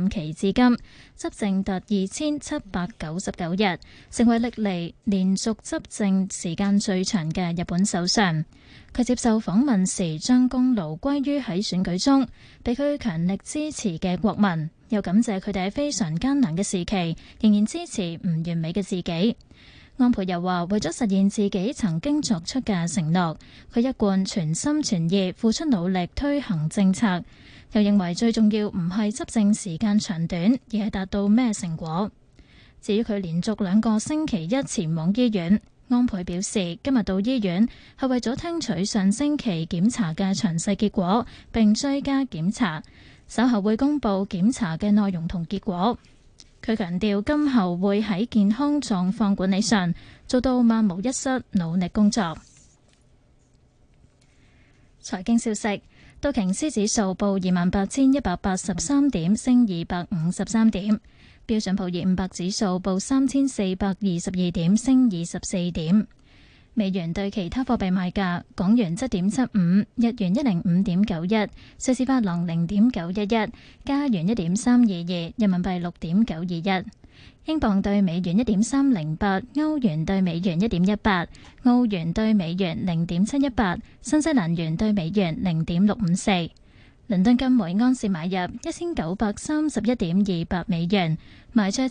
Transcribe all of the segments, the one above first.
任期至今，執政達2799日，成為歷嚟連續執政時間最長嘅日本首相。佢接受訪問時，將功勞歸於喺選舉中被佢強力支持嘅國民，又感謝佢哋喺非常艱難嘅時期仍然支持唔完美嘅自己。安倍又話，為咗實現自己曾經作出嘅承諾，佢一貫全心全意付出努力推行政策。又認為最重要唔係執政時間長短，而係達到咩成果。至於佢連續2個星期一前往醫院，安倍表示今日到醫院係為咗聽取上星期檢查嘅詳細結果，並追加檢查，稍後會公布檢查嘅內容同結果。佢強調今後會喺健康狀況管理上做到萬無一失，努力工作。財經消息，道瓊斯指數報28,183點，升253點；標準普爾500指數報3,422點，升24點。美元對其他貨幣賣價：港元7.75，日元105.91，瑞士法郎0.911，加元1.322，人民幣6.921，英鎊對美元1.308，歐元對美元1.18，澳元對美元0.718，新西蘭元對美元0.654。倫敦金每安士買入1931.28美元，賣出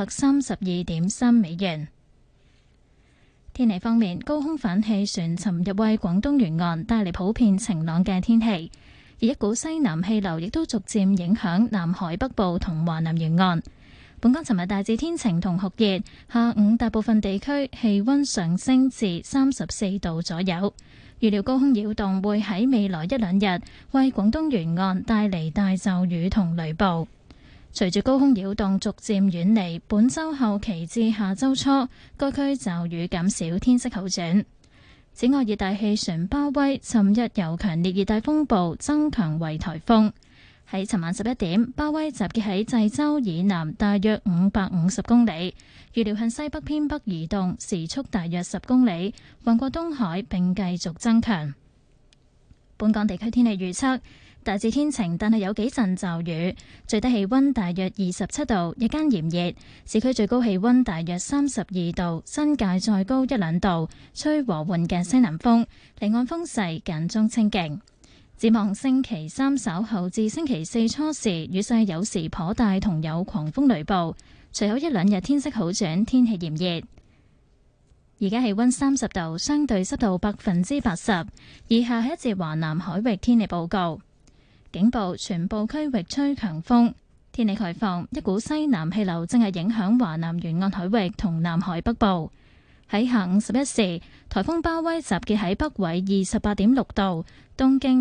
1932.3美元。天氣方面，高空反氣旋尋日為廣東沿岸帶嚟普遍晴朗嘅天氣，而一股西南氣流亦都逐漸影響南海北部同華南沿岸。本港尋日大致天晴同酷熱，下午大部分地區氣溫上升至34度左右。預料高空擾動會喺未來1-2日為廣東沿岸帶嚟大驟雨同雷暴。隨住高空擾動逐漸遠離，本週後期至下週初，該區驟雨減少，天色好轉。此外，熱帶氣旋巴威尋日由強烈熱帶風暴增強為颱風。喺尋晚11點，巴威集結喺濟州以南大約550公里，預料向西北偏北移動，時速大約10公里，橫過東海並繼續增強。本港地區天氣預測。大致天晴，但係有幾陣驟雨，最低氣溫大約27度，日間炎熱，市區最高氣溫大約32度，新界再高1-2度，吹和緩嘅西南風，離岸風勢間中清勁。展望星期三稍後至星期四初時，雨勢有時頗大，同有狂風雷暴，隨後1-2日天色好轉，天氣炎熱。而家氣溫30度，相對濕度80%。以下係一節華南海域天氣報告。警報，全部區域吹強風。天氣概況，一股西南氣流正係影響華南沿岸海域同南海北部。喺下午11時，颱風巴威集結喺北緯28.6度、東經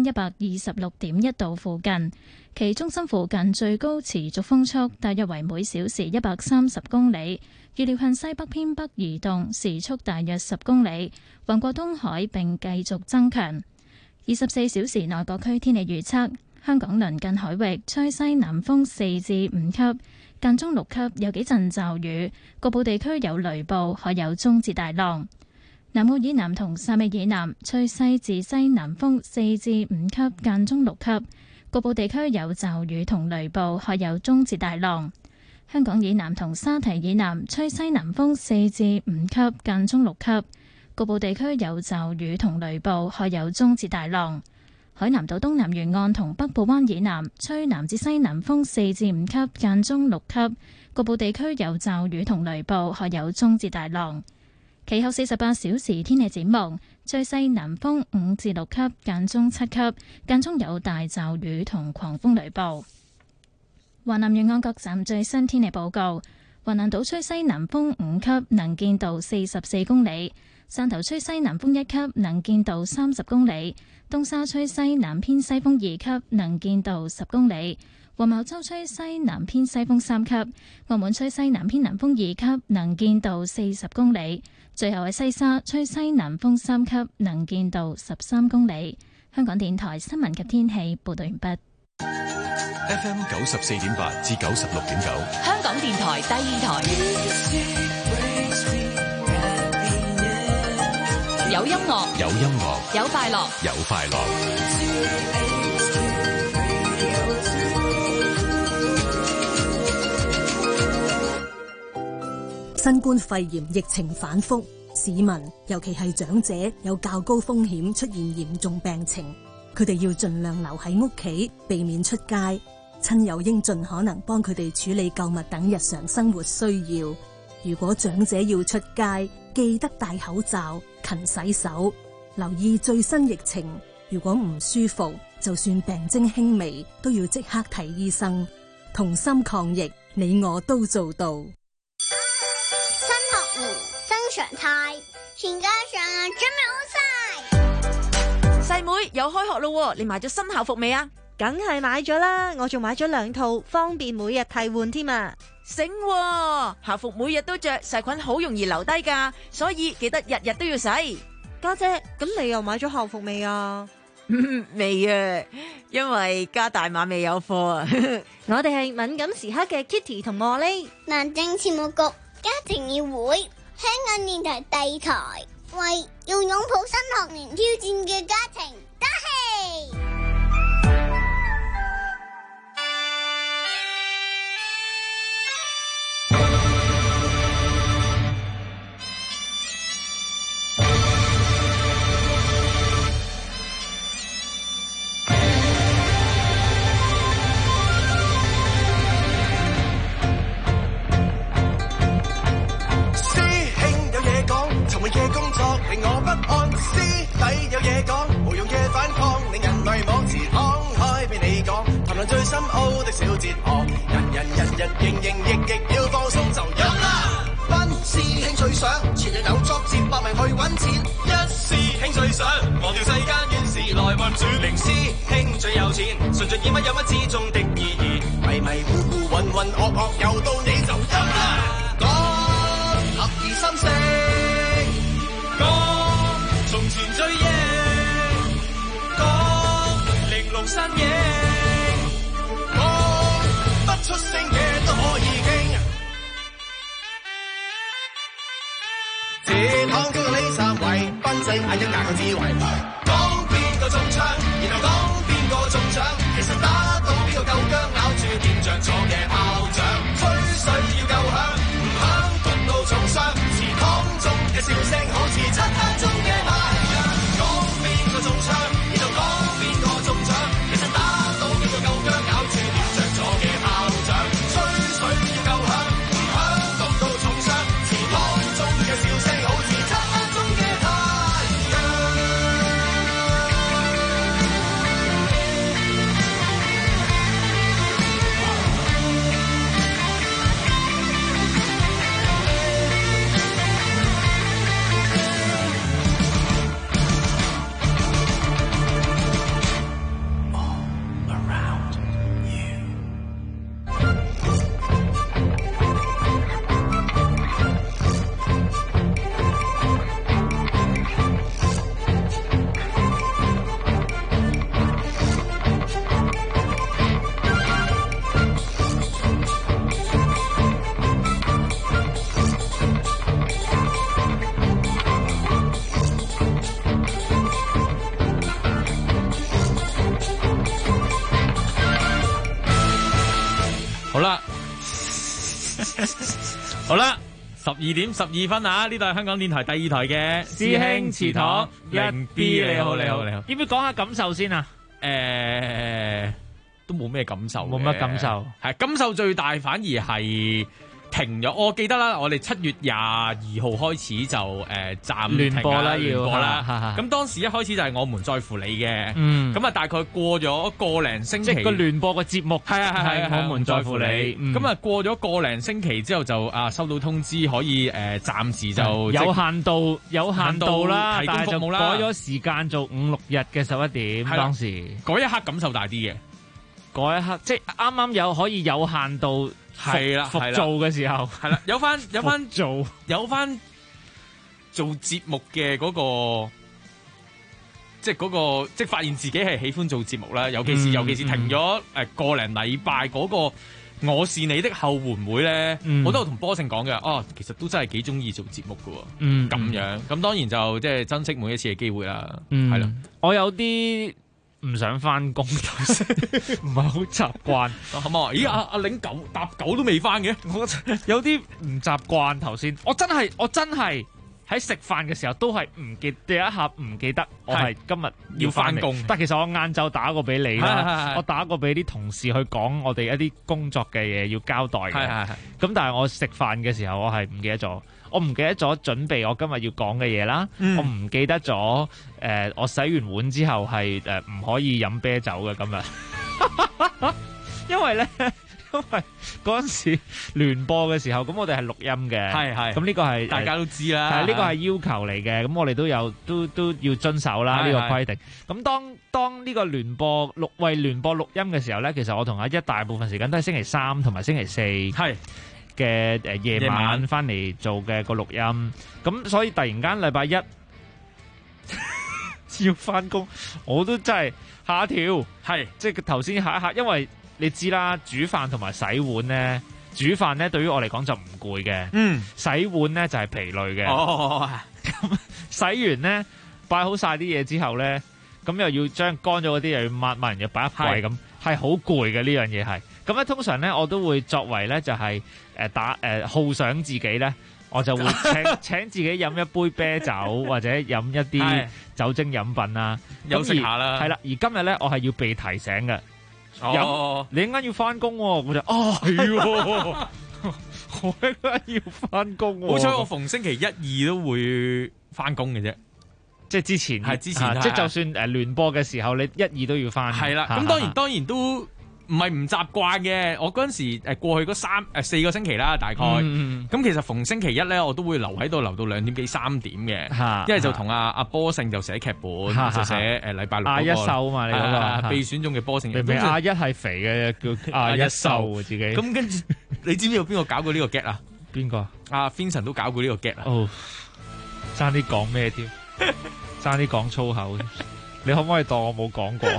126.1度附近，其中心附近最高持續風速大約為每小時130公里，預料向西北偏北移動，時速大約10公里，橫過東海並繼續增強。24小時內各區天氣預測。香港鄰近海域吹西南風4至5級，間中6級，有幾陣驟雨，局部地區有雷暴，海有中至大浪。南澳以南同汕尾以南吹西至西南風4至5級，間中6級，局部地區有驟雨同雷暴，海有中至大浪。香港以南同沙堤以南吹西南風4至5級，間中6級，局部地區有驟雨同雷暴，海有中至大浪。海南島東南沿岸同北部灣以南吹南至西南風4至5級，間中6級，局部地區有驟雨同雷暴，海有中至大浪。其後48小時天氣展望，吹西南風5至6級，間中7級，間中有大驟雨同狂風雷暴。華南沿岸各站最新天氣報告：華南島吹西南風5級，能見度44公里；汕頭吹西南風1級，能見度30公里。東沙吹西南偏西風2級，能見度10公里；黃茅洲吹西南偏西風3級；澳門吹西南偏南風2級，能見度40公里；最後喺西沙吹西南風3級，能見度13公里。香港電台新聞及天氣報道完畢。 FM 94.8至96.9， 香港電台第二台。有音樂， 有音樂， 有快樂， 有快樂。 新冠肺炎疫情反覆，市民尤其係長者有較高風險出現嚴重病情，佢哋要盡量留喺屋企，避免出街。親友應盡可能幫佢哋處理購物等日常生活需要。如果長者要出街，記得戴口罩、勤洗手，留意最新疫情。如果唔舒服，就算病徵輕微，都要即刻睇醫生。同心抗疫，你我都做到。 新學年新常態，全家長準備好晒。 細妹又開學咯，你買咗新校服未啊？ 梗係買咗啦，我仲買咗2套，方便每日替換添啊！ 醒喎，校服每日都着，細菌好容易留低噶，所以記得日日都要洗。 家姐，咁你又買咗校服未啊？ 未啊，因為加大碼未有貨啊。 我哋係敏感時刻嘅 Kitty 同茉莉， 民政事務局家庭議會，香港電台第2台，為要擁抱新學年挑戰嘅家庭打氣。 嘅工作令我不安，師弟有嘢講，無用嘅反抗令人迷惘，自敞開俾你講，談論最深奧的小哲學，人營營役要放鬆就有啦。班師兄最想前日有作節搏命去揾錢，一師兄最想忘掉世間怨事來運轉，零師兄最有錢，順盡以乜有乜之中的意義，迷迷糊糊渾渾噩噩又到你就有啦。講合二心聲，從前追憶，講玲瓏身影，講不出聲嘅都可以傾。這趟叫做李三位，賓仔眼一眼個智慧，講邊個中槍，然後講邊個中獎，其實打到邊個夠薑，咬住掂着咗嘅炮仗，吹水要夠響，唔響焗到重傷，祠堂中嘅笑聲好似漆黑中嘅太陽，講邊個中槍，然後講邊個中獎，其實打到邊個夠薑，咬住掂着咗嘅炮仗，吹水要夠響，唔響焗到重傷，祠堂中嘅笑聲好似漆黑中嘅太陽。 好啦，12:12啊！呢度係香港電台第2台嘅師兄祠堂零 B， 你好，要唔要講下感受先啊？都冇咩感受，冇乜感受，係感受最大反而係停咗。我記得啦，我哋7月22號開始就暫停播啦，要播啦。咁當時一開始就係我們在乎你嘅，咁啊大概過咗個零星期，即係個聯播嘅節目，係我們在乎你。咁啊過咗個零星期之後就收到通知可以暫時就有限度啦，提供服務啦，改咗時間做5-6日嘅11點。當時嗰一刻感受大啲嘅，嗰一刻即係啱啱有可以有限度。係啦，復做嘅時候係啦，有翻做節目嘅嗰個，即係發現自己係喜歡做節目啦。尤其是停咗個零禮拜嗰個我是你的後援會咧，我都有同波勝講嘅。其實都真係幾中意做節目㗎喎。咁樣咁當然就即係珍惜每一次嘅機會啦。係啦，我有啲唔想翻工，唔係好習慣。 咦？阿領狗搭狗都未翻嘅， 我有啲唔習慣頭先。我真係喺食飯嘅時候都係第一下唔記得我係今日要翻工。但其實我晏晝打過俾你啦，我打過俾啲同事去講我哋一啲工作嘅嘢要交代嘅。咁但係我食飯嘅時候我係唔記得咗。我唔記得咗準備我今日要講嘅嘢啦，我唔記得咗我洗完碗之後係唔可以飲啤酒嘅今日，因為嗰陣時聯播嘅時候，咁我哋係錄音嘅，咁呢個係大家都知啦， 呢個係要求嚟嘅，咁我哋都要遵守啦呢個規定。咁當呢個為聯播錄音嘅時候咧，其實我同阿一大部分時間都係星期三同埋星期四嘅夜晚翻嚟做嘅個錄音，咁所以突然間禮拜一要翻工，我都真係嚇一跳，即係頭先嚇一嚇，因為你知啦，煮飯同埋洗碗咧，煮飯咧對於我嚟講就唔攰嘅，洗碗咧就係疲累嘅。咁洗完咧擺好晒啲嘢之後咧，咁又要將乾咗嗰啲又要抹完又擺一櫃咁，係好攰嘅呢樣嘢係。咁咧通常咧我都會作為咧就係犒賞自己咧，我就會請自己飲一杯啤酒或者飲一啲酒精飲品啦， 休息下啦。 係啦，而今日咧我係要被提醒嘅。你應該要翻工喎，我就係我應該要翻工喎。 好彩我逢星期一二都會翻工嘅啫， 即係之前即係就算聯播嘅時候，你一二都要翻。 係啦，咁當然都唔係唔習慣嘅。我嗰陣時過去嗰4個星期啦，大概咁其實逢星期一咧，我都會留喺度，留到2點幾3點嘅，因為就同阿波勝就寫劇本，就寫禮拜六阿一秀嘛，你嗰個被選中嘅波勝。 阿一係肥嘅，叫阿一秀自己。 咁跟住，你知唔知道邊個搞過呢個 get 啊？ 邊個？ 阿 Vincent 都搞過呢個 get 啊！ 哦，爭啲講咩添？爭啲講粗口添？你可唔可以當我冇講過？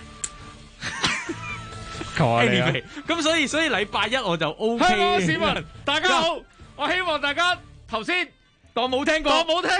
Anyway， 咁所以禮拜一我就 OK。 香港市民大家好，我希望大家頭先當冇聽過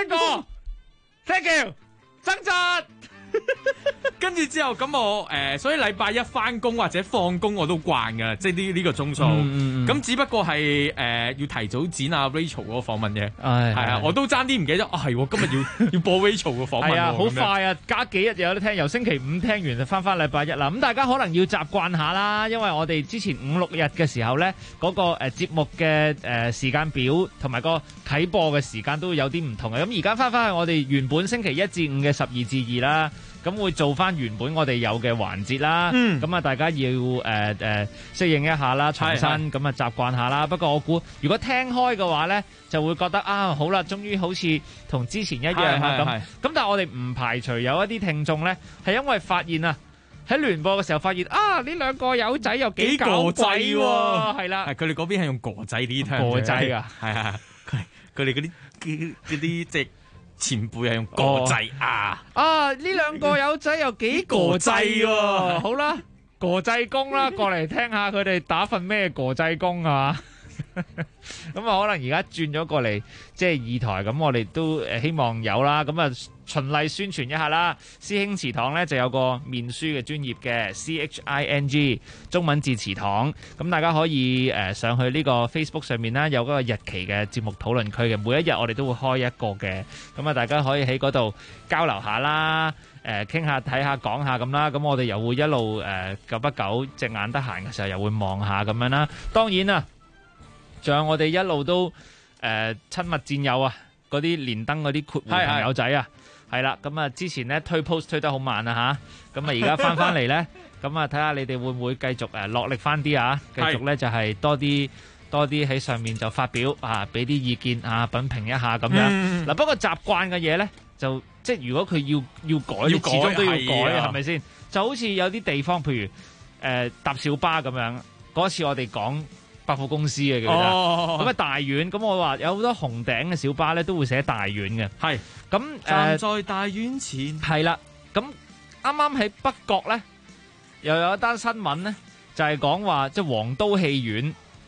，Thank you， 掙扎。 跟住之後咁我所以禮拜一翻工或者放工我都慣噶，即係呢個鐘數。咁只不過係要提早剪阿 Rachel 嗰個訪問嘅，係啊，我都爭啲唔記得係今日要播 Rachel 嘅訪問。係啊， 好快啊，加幾日就有得聽，由星期五聽完就翻禮拜一啦。咁大家可能要習慣下啦，因為我哋之前5、6日嘅時候咧，嗰個節目嘅時間表同埋個啟播嘅時間都會有啲唔同嘅。咁而家翻去我哋原本星期1至5嘅12至2啦。咁會做翻原本我哋有嘅環節啦，咁啊大家要適應一下啦，重新咁啊習慣下啦。不過我估如果聽開嘅話咧，就會覺得好啦，終於好似同之前一樣啦咁。咁但係我哋唔排除有一啲聽眾咧，係因為發現喺聯播嘅時候發現呢兩個友仔又幾搞鬼喎，係啦， 佢哋嗰邊係用哥仔呢啲哥仔㗎， 係佢哋嗰啲即前輩係用國際呢兩個友仔又幾國際喎，好啦，國際工啦，過嚟聽下佢哋打份咩國際工啊？咁可能而家轉咗過嚟即係2台，咁我哋都希望有啦。咁啊循例宣傳一下啦。師兄祠堂咧就有個面書嘅專頁嘅 CHING 中文字祠堂，咁大家可以上去呢個 Facebook 上面啦，有嗰個日期嘅節目討論區嘅，每一日我哋都會開一個嘅，咁啊大家可以喺嗰度交流下啦，傾下睇下講下咁啦。咁我哋又會一路久不久隻眼得閒嘅時候又會望下咁樣啦。當然啊，仲有我哋一路都親密戰友啊，嗰啲連登嗰啲括弧朋友仔啊，係啦，咁啊之前咧推 post 推得好慢啊嚇，咁啊而家翻嚟咧，咁啊睇下你哋會唔會繼續落力翻啲啊，繼續咧就係多啲喺上面就發表啊，俾啲意見啊，品評一下咁樣。嗱不過習慣嘅嘢咧，就即係如果佢要改，你始終都要改，係咪先？就好似有啲地方，譬如搭小巴咁樣，嗰次我哋講百貨公司嘅，咁啊大院，咁我話有好多紅頂嘅小巴咧都會寫大院嘅，係咁站在大院前， 係啦。咁啱啱喺北角咧，又有一單新聞咧，就係講話即係皇都戲院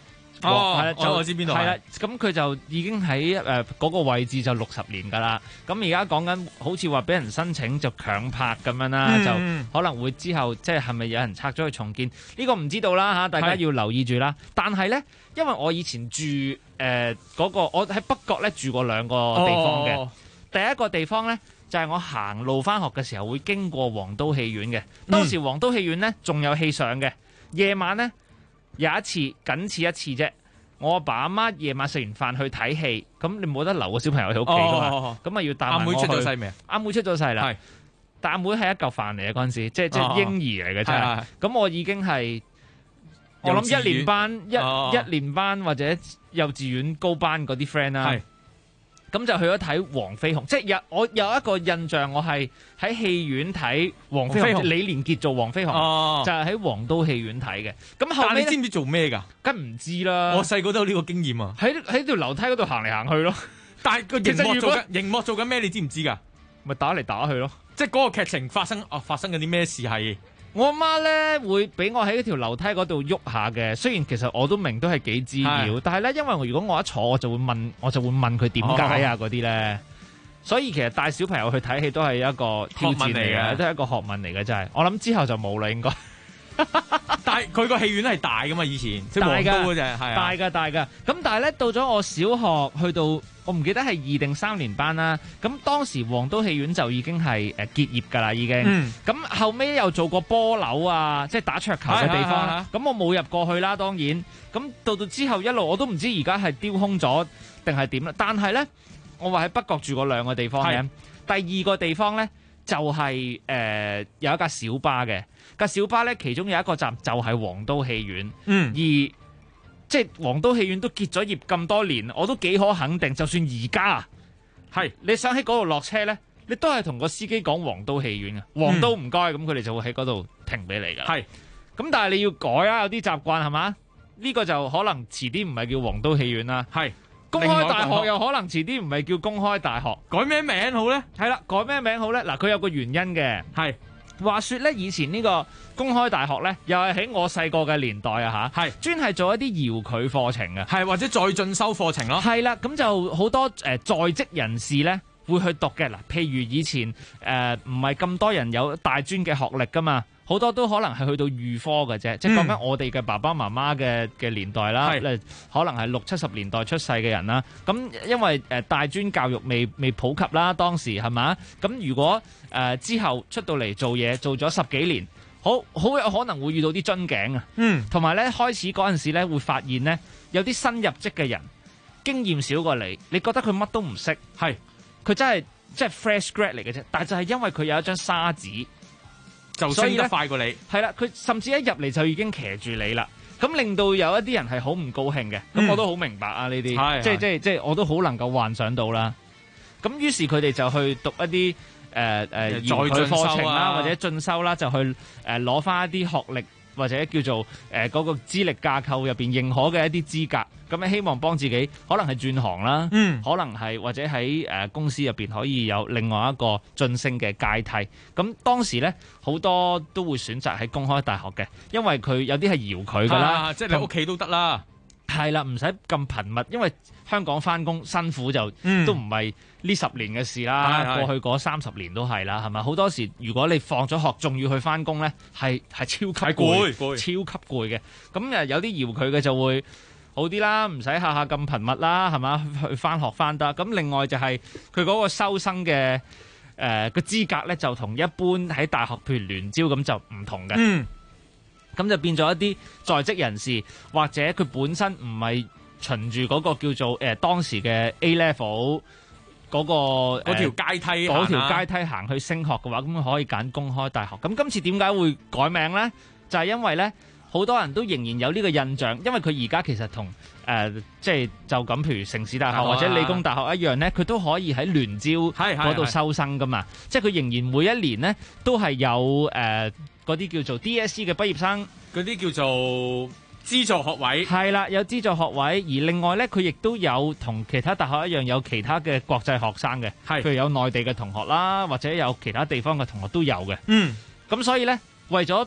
係啦， 我知邊度係啦，咁佢就已經喺嗰個位置就60年㗎啦。咁而家講緊好似話俾人申請就強拍咁樣啦，就可能會之後即係咪有人拆咗去重建？呢個唔知道啦嚇，大家要留意住啦。但係咧，因為我以前住嗰個，我喺北角咧住過2個地方嘅。第一個地方咧就係我行路翻學嘅時候會經過皇都戲院嘅。當時皇都戲院咧仲有戲上嘅，夜晚咧。有一次，僅此一次啫。我阿爸阿媽夜晚食完飯去睇戲，咁你冇得留個小朋友喺屋企噶嘛？咁咪要帶埋我去。阿妹出咗世未啊？阿妹出咗世啦。係，但阿妹係一嚿飯嚟嘅嗰陣時，即係嬰兒嚟嘅真係。咁我已經係我諗一年班或者幼稚園高班嗰啲 friend 啦。咁就去咗睇黃飛鴻，即係我有一個印象，我係喺戲院睇黃飛鴻，李連杰做黃飛鴻，就係喺皇都戲院睇嘅。咁後尾你知唔知做咩㗎？ 梗唔知啦。 我細個都有呢個經驗啊！ 喺條樓梯嗰度行嚟行去咯。 但係個熒幕做緊咩？你知唔知㗎？ 咪打嚟打去咯。即係嗰個劇情發生緊啲咩事係？ 我阿媽咧會俾我喺條樓梯嗰度喐下嘅，雖然其實我都明都係幾滋擾，但係咧因為如果我一坐我就會問佢點解啊嗰啲咧，所以其實帶小朋友去睇戲都係一個挑戰嚟嘅，都係一個學問嚟嘅真係。我諗之後就冇啦應該。 但係佢個戲院係大噶嘛，以前即係皇都嗰隻係大噶。咁但係咧到咗我小學去到我唔記得係2定3年班啦。咁當時皇都戲院就已經係結業噶啦已經。咁後尾又做過波樓啊，即係打桌球嘅地方啦。咁我冇入過去啦，當然。咁到之後一路我都唔知而家係丟空咗定係點啦。但係咧，我話喺北角住過2個地方嘅。第二個地方咧就係有一架小巴嘅。架小巴咧，其中有一個站就係皇都戲院，而即係皇都戲院都結咗業咁多年，我都幾可肯定，就算而家你想喺嗰度落車咧，你都係同個司機講皇都戲院嘅，皇都唔該，咁佢哋就會喺嗰度停俾你噶。咁但係你要改啊，有啲習慣係嘛？呢個就可能遲啲唔係叫皇都戲院啦。公開大學又可能遲啲唔係叫公開大學， 改咩名好咧？ 係啦，改咩名好咧？嗱，佢有個原因嘅，話說咧，以前呢個公開大學咧，又係喺我細個嘅年代啊嚇，專係做一啲遙距課程嘅， 或者再進修課程咯。 係啦，咁就好多在職人士咧會去讀嘅嗱，譬如以前唔係咁多人有大專嘅學歷噶嘛。好多都可能係去到預科嘅啫，即係講緊我哋嘅爸爸媽媽嘅年代啦，可能係60、70年代出世嘅人啦。咁因為大專教育未普及啦，當時係嘛？咁如果之後出到嚟做嘢，做咗10幾年，好有可能會遇到啲樽頸啊。同埋咧開始嗰陣時咧會發現咧有啲新入職嘅人經驗少過你，你覺得佢乜都唔識，佢真係即係 fresh grad 嚟嘅啫。但係就係因為佢有一張沙紙。 就升得快過你， 係啦，佢甚至一入嚟就已經騎住你啦，咁令到有一啲人係好唔高興嘅，咁我都好明白啊呢啲，即係我都好能夠幻想到啦。咁於是佢哋就去讀一啲遙距課程啦，或者進修啦，就去攞翻一啲學歷或者叫做嗰個資歷架構入邊認可嘅一啲資格。咁希望幫自己，可能係轉行啦，可能係或者喺公司入邊可以有另外一個晉升嘅階梯。咁當時咧，好多都會選擇喺公開大學嘅，因為佢有啲係遙距噶啦， 即係你屋企都得啦。 係啦，唔使咁頻密，因為香港翻工辛苦就都唔係呢10年嘅事啦，過去嗰30年都係啦，係咪？好多時如果你放咗學，仲要去翻工咧，係超級攰，超級攰嘅。咁有啲遙距嘅就會好啲啦，唔使下下咁頻密啦，係嘛？去翻學翻得。咁另外就係佢嗰個收生嘅個資格咧，就同一般喺大學譬如聯招咁就唔同嘅。咁就變咗一啲在職人士，或者佢本身唔係循住嗰個叫做當時嘅 A level 嗰條階梯， 嗰條階梯行去升學嘅話，咁可以揀公開大學。咁今次點解會改名呢？就係因為呢，好多人都仍然有呢個印象，因為佢而家其實同即係就咁，譬如城市大學或者理工大學一樣呢，佢都可以喺聯招嗰度收生噶嘛。即係佢仍然每一年呢都係有嗰啲叫做 DSE 嘅畢業生， 嗰啲叫做資助學位， 係啦，有資助學位。而另外呢，佢亦都有同其他大學一樣有其他嘅國際學生嘅，譬如有內地嘅同學啦，或者有其他地方嘅同學都有嘅。咁所以呢，為咗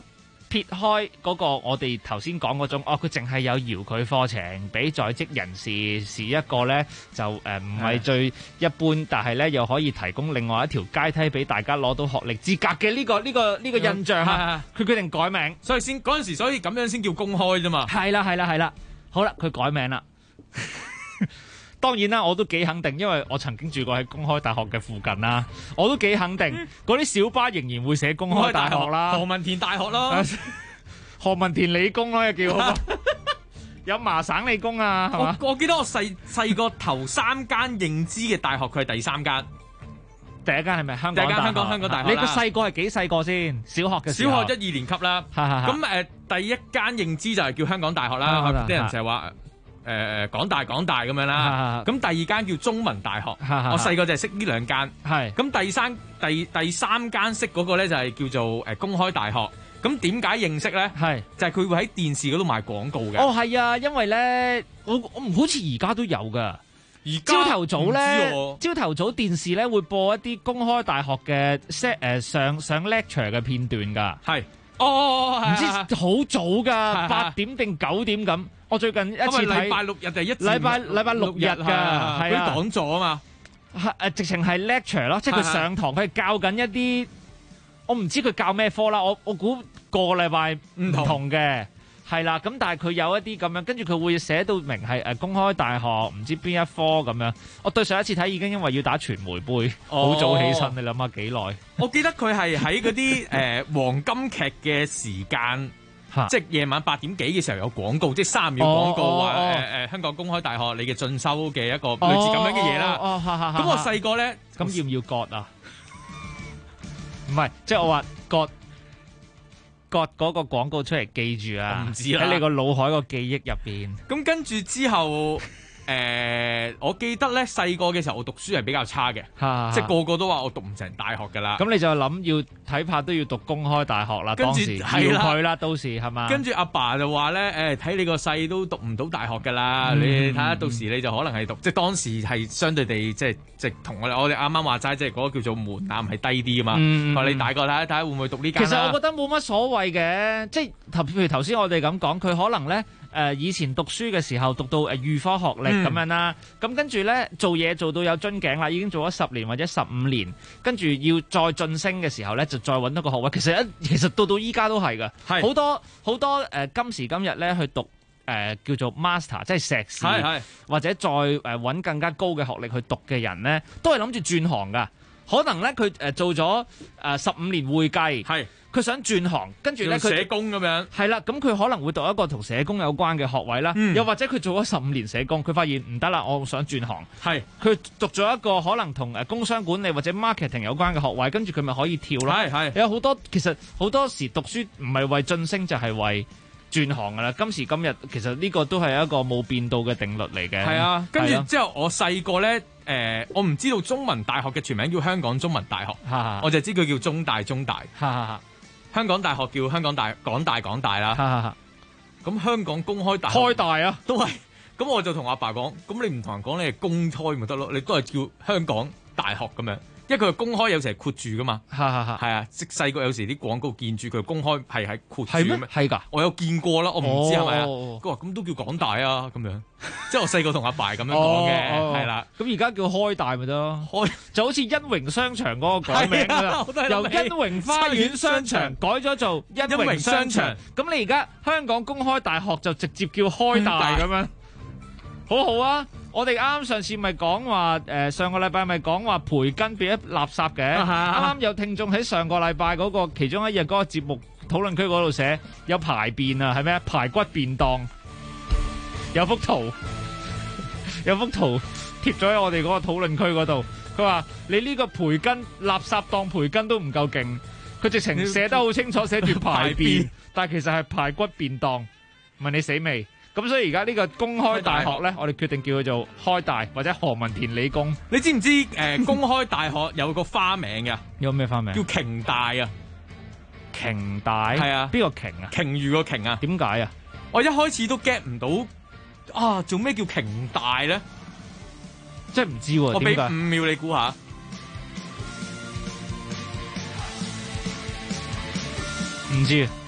撇開嗰個我哋頭先講嗰種，佢淨係有遙距課程俾在職人士是一個咧就唔係最一般，但係咧又可以提供另外一條階梯俾大家攞到學歷資格嘅呢個印象啊！佢決定改名， 所以嗰陣時咁樣先叫公開啫嘛。 係啦，好啦，佢改名啦。當然啦，我都幾肯定，因為我曾經住過喺公開大學嘅附近啦，我都幾肯定嗰啲小巴仍然會寫公開大學啦， 何文田大學咯， 何文田理工咯，又叫有麻省理工啊，係嘛？ 我記得我細個頭3間認知嘅大學，佢係第3間。 第一間係咪香港大學？ 第一間香港大學。 你個細個係幾細個先？小學嘅時候。 小學1、2年級啦。咁第一間認知就係叫香港大學啦。啲人成日話港大咁樣啦。咁第二間叫中文大學。我細個就係識呢2間。係。咁第三間識嗰個咧就係叫做公開大學。咁點解認識咧？係就係佢會喺電視嗰度賣廣告嘅。 係啊，因為咧我唔好似而家都有噶。朝頭早咧，朝頭早電視咧會播一啲公開大學嘅上 lecture 嘅片段㗎。係，唔知好早㗎，8點定9點咁。我最近一次睇禮拜6日定禮拜6日㗎，係啊， 佢講咗啊嘛，直情係 lecture 咯，即係佢上堂佢係教緊一啲，我唔知佢教咩科啦，我估個禮拜唔同嘅。係啦，咁但係佢有一啲咁樣，跟住佢會寫到明係公開大學，唔知邊一科咁樣。我對上一次睇已經因為要打傳媒杯，好早起身，你諗下幾耐？ 我記得佢係喺嗰啲黃金劇嘅時間，即係夜晚8點幾嘅時候有廣告，即係3秒廣告話香港公開大學你嘅進修嘅一個類似咁樣嘅嘢啦。咁我細個咧， 咁要唔要割啊？唔係，即係我話割嗰個廣告出嚟，記住啊！ 唔知啦， 喺你個腦海個記憶入邊。 咁跟住之後，我記得咧細個嘅時候，我讀書係比較差嘅，即係個個都話我讀唔成大學㗎啦。 咁你就諗要睇怕都要讀公開大學啦。當時要佢啦，到時係嘛？ 跟住阿爸就話咧，睇你個細都讀唔到大學㗎啦。你睇下到時你就可能係讀，即係當時係相對地即係同我哋啱啱話齋，即係嗰個叫做門檻係低啲啊嘛。話你大個睇下會唔會讀呢間？ 其實我覺得冇乜所謂嘅，即係譬如頭先我哋咁講，佢可能咧。以前讀書嘅時候讀到預科學歷咁樣啦，咁跟住咧做嘢做到有樽頸啦，已經做咗10年或者15年，跟住要再晉升嘅時候咧，就再揾到個學位。其實到依家都係㗎，好多今時今日咧去讀叫做 master， 即係碩士，或者再揾更加高嘅學歷去讀嘅人咧，都係諗住轉行㗎。可能咧佢做咗15年會計。佢想轉行，跟住咧佢社工咁樣， 係啦，咁佢可能會讀一個同社工有關嘅學位啦，又或者佢做咗15年社工，佢發現唔得啦，我想轉行，佢讀咗一個可能同工商管理或者 marketing 有關嘅學位，跟住佢咪可以跳咯。有好多其實好多時讀書唔係為晉升，就係為轉行噶啦。今時今日其實呢個都係一個冇變到嘅定律嚟嘅。係啊， 跟住之後我細個咧。我唔知道中文大學嘅全名叫香港中文大學，我就知佢叫中大。香港大學叫香港港大啦。咁香港公開大學開大啊， 都係。咁我就同阿爸講，咁你唔同人講你係公開咪得咯？你都係叫香港大學咁樣。因為佢公開有時係括住噶嘛，係啊，即細個有時啲廣告見住佢公開係括住咩？ 係㗎， 我有見過啦，我唔知係咪啊？佢話咁都叫港大啊，咁樣，即係我細個同阿爸咁樣講嘅，係啦。 咁而家叫開大咪得咯？開就好似欣榮商場嗰個改名啦，由欣榮花園商場改咗做欣榮商場。咁你而家香港公開大學就直接叫開大咁樣，好好啊！我哋啱上次咪講話，上個禮拜咪講話培根變咗垃圾嘅。啱有聽眾喺上個禮拜嗰個其中一日嗰個節目討論區嗰度寫有排便啊，係咩？排骨便當有幅圖貼咗喺我哋嗰個討論區嗰度。佢話你呢個培根垃圾當培根都唔夠勁，佢直情寫得好清楚，寫住排便，但係其實係排骨便當。問你死未？咁所以而家呢個公開大學咧，我哋決定叫佢做開大或者何文田理工。 你知唔知公開大學有個花名嘅？ 有咩花名？ 叫瓊大啊！ 瓊大係啊？邊個瓊啊？ 鯨魚個鯨啊？ 點解啊？ 我一開始都 get 唔到啊！做咩叫瓊大咧？ 真係唔知喎。 我俾5秒你估下。 唔知。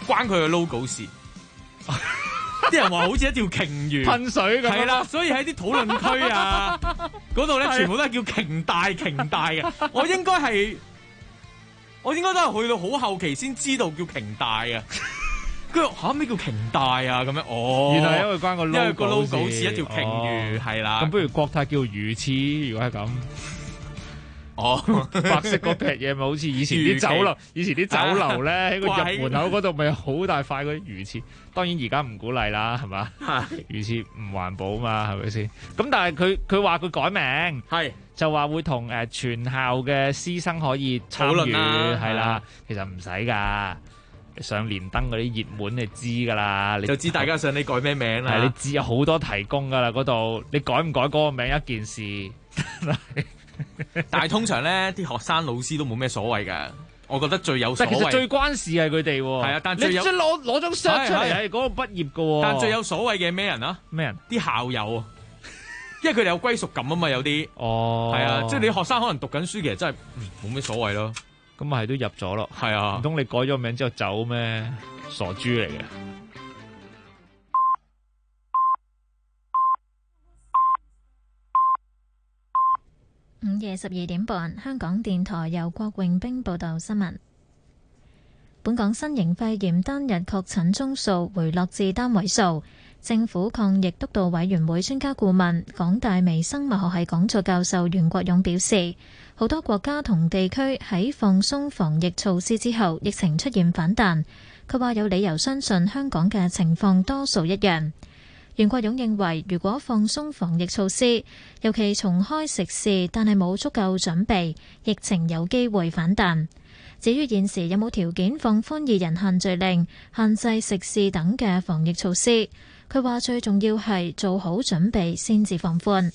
關佢嘅 logo 事。啲人話好似一條鯨魚噴水咁， 係啦，所以喺啲討論區啊嗰度咧，全部都係叫鯨大嘅。我應該都係去到好後期先知道叫鯨大嘅。跟住咩叫鯨大啊？咁樣原來因為關個 logo， 因為個 logo 似一條鯨魚係啦。 咁不如國泰叫魚翅，如果係咁。白色嗰撇嘢咪好似以前啲酒樓咧喺個入門口嗰度咪好大塊嗰啲魚翅。當然而家唔鼓勵啦，係嘛？魚翅唔環保嘛，係咪先？咁但係佢話佢改名，就話會同全校嘅師生可以參與，係啦。其實唔使㗎，上連登嗰啲熱門你知㗎啦，你就知大家想你改咩名啦。 你知有好多提供㗎啦，嗰度你改唔改嗰個名一件事。 但係通常咧，啲學生老師都冇咩所謂㗎。我覺得最有所謂， 但其實最關事係佢哋喎。 係啊，但你即係攞張相出嚟係嗰個畢業㗎喎。 但最有所謂嘅咩人啊？ 咩人？ 啲校友啊，因為佢哋有歸屬感啊嘛，有啲。係啊，即係你學生可能讀緊書，其實真係冇咩所謂咯。 咁咪係都入咗咯。 係啊， 唔通你改咗名之後走咩？傻豬嚟嘅。 午夜12點半，香港電台由郭榮冰報道新聞。本港新型肺炎單日確診宗數回落至單位數。政府抗疫督導委員會專家顧問、港大微生物學系講座教授袁國勇表示，好多國家同地區喺放鬆防疫措施之後，疫情出現反彈。佢話有理由相信香港嘅情況多數一樣。袁國勇認為，如果放鬆防疫措施，尤其重開食肆，但係冇足夠準備，疫情有機會反彈。至於現時有冇條件放寬2人限聚令、限制食肆等嘅防疫措施，佢話最重要係做好準備先至放寬。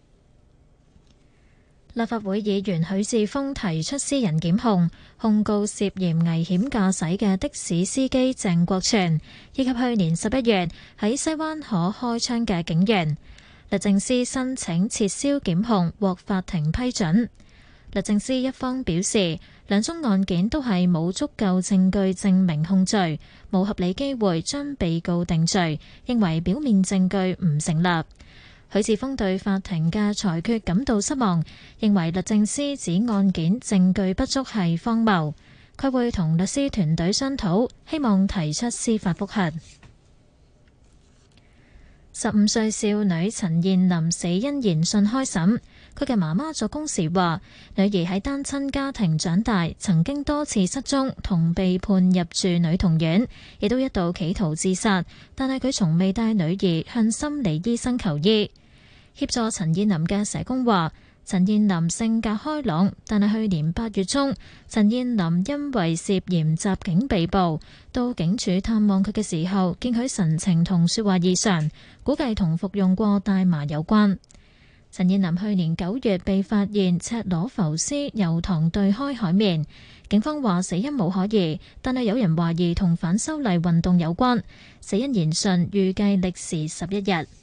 立法會議員許智峰提出私人檢控，控告涉嫌危險駕駛嘅的士司機鄭國全，以及去年11月喺西灣河開槍嘅警員。律政司申請撤銷檢控，獲法庭批准。律政司一方表示，兩宗案件都係冇足夠證據證明控罪，冇合理機會將被告定罪，認為表面證據唔成立。許智峰對法庭嘅裁決感到失望，認為律政司指案件證據不足係荒謬。佢會同律師團隊商討，希望提出司法覆核。15歲少女陳彥霖死因研訊開審，佢嘅媽媽作供時話，女兒喺單親家庭長大，曾經多次失蹤同被判入住女童院，亦都一度企圖自殺，但係佢從未帶女兒向心理醫生求醫。協助陳彥霖嘅社工話，陳彥霖性格開朗，但係去年8月中，陳彥霖因為涉嫌襲警被捕，到警署探望佢嘅時候，見佢神情同說話異常，估計同服用過大麻有關。陳彥霖去年9月被發現赤裸浮屍油塘對開海面，警方話死因冇可疑，但係有人懷疑同反修例運動有關。死因研訊預計歷時11日。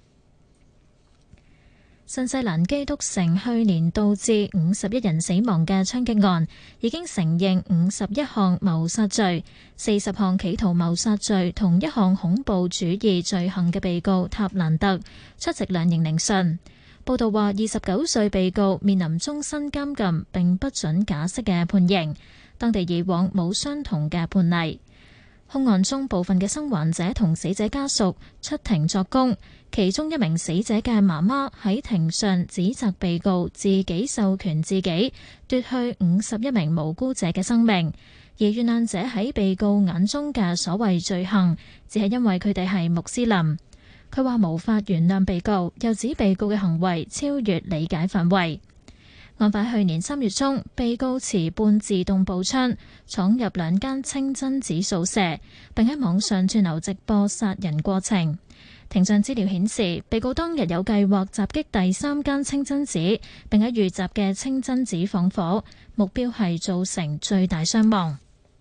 新西蘭基督城去年導致51人死亡嘅槍擊案，已經承認51項謀殺罪、40項企圖謀殺罪同1項恐怖主義罪行嘅被告塔蘭特出席量刑聆訊。報道話，29歲被告面臨終身監禁並不准假釋嘅判刑，當地以往冇相同嘅判例。兇案中部分嘅生還者同死者家屬出庭作供，其中一名死者嘅媽媽喺庭上指責被告自己授權自己奪去51名無辜者嘅生命，而遇難者喺被告眼中嘅所謂罪行，只係因為佢哋係穆斯林。佢話無法原諒被告，又指被告嘅行為超越理解範圍。案發去年3月中，被告持半自動步槍闖入2間清真寺宿舍，並喺網上串流直播殺人過程。庭上資料顯示，被告當日有計劃襲擊第3間清真寺，並喺遇襲嘅清真寺放火，目標係造成最大傷亡。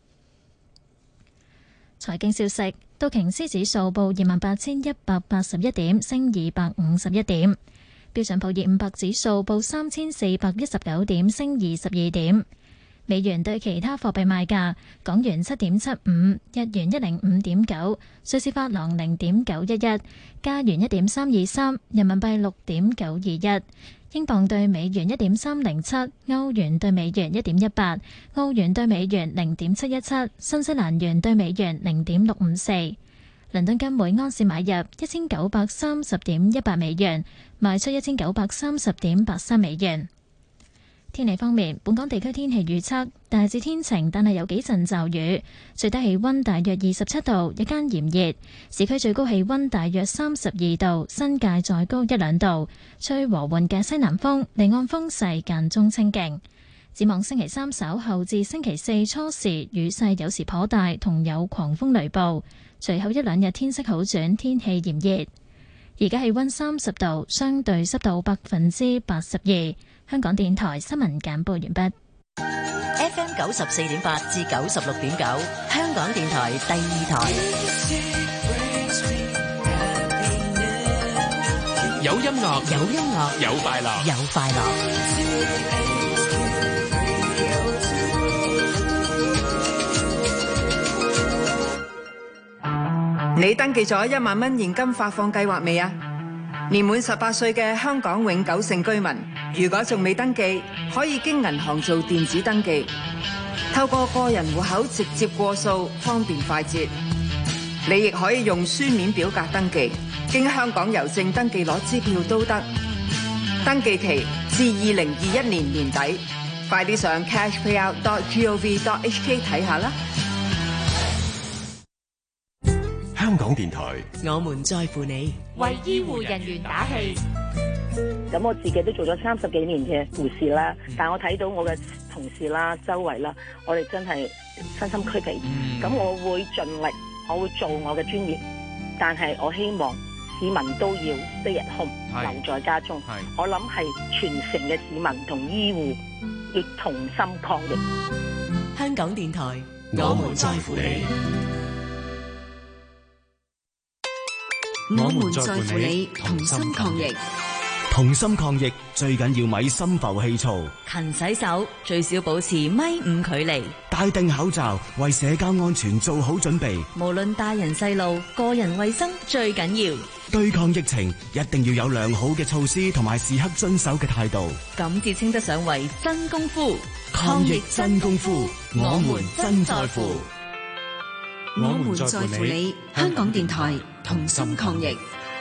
財經消息，道瓊斯指數報28,181點，升251點。標準普爾500指數報3419點，升22點。 美元對其他貨幣賣價：港元7.75，日元105.9，瑞士法郎0.911，加元1.323，人民幣6.921，英鎊對美元1.307，歐元對美元1.18，澳元對美元0.717，新西蘭元對美元0.654。倫敦金每安士買入1930.18美元，賣出1930.83美元。天氣方面，本港地區天氣預測大致天晴，但係有幾陣驟雨。最低氣溫大約27度，日間炎熱，市區最高氣溫大約32度，新界再高1-2度。吹和緩嘅西南風，離岸風勢間中清勁。展望星期三稍後至星期四初時，雨勢有時頗大，同有狂風雷暴。隨後1-2日天色好轉，天氣炎熱。而家氣溫30度，相對濕度82%。香港電台新聞簡報完畢。 FM 94.8至96.9，香港電台第二台。 有音樂， 有音樂， 有快樂， 有快樂。 你登記咗1萬蚊現金發放計劃未啊？年滿18歲嘅香港永久性居民，如果仲未登記，可以經銀行做電子登記，透過個人戶口直接過數，方便快捷。你亦可以用書面表格登記，經香港郵政登記攞支票都得。登記期至2021年年底，快啲上 cashpayout.gov.hk 睇下啦。 香港電台， 我們在乎你， 為醫護人員打氣。 咁我自己都做咗30幾年嘅護士啦，但我睇到我嘅同事啦、周圍啦，我哋真係身心俱疲。咁我會盡力，我會做我嘅專業，但係我希望市民都要 stay at home， 留在家中。我諗係全城嘅市民同醫護要同心抗疫。 香港電台， 我們在乎你。 我們在乎你，同心抗疫。 同心抗疫最緊要咪心浮氣躁， 勤洗手，最少保持1.5米距離， 戴定口罩，為社交安全做好準備。 無論大人細路，個人衛生最緊要。 對抗疫情，一定要有良好嘅措施同埋時刻遵守嘅態度， 咁至稱得上為真功夫。 抗疫真功夫，我們真在乎。 我們在乎你，香港電台同心抗疫。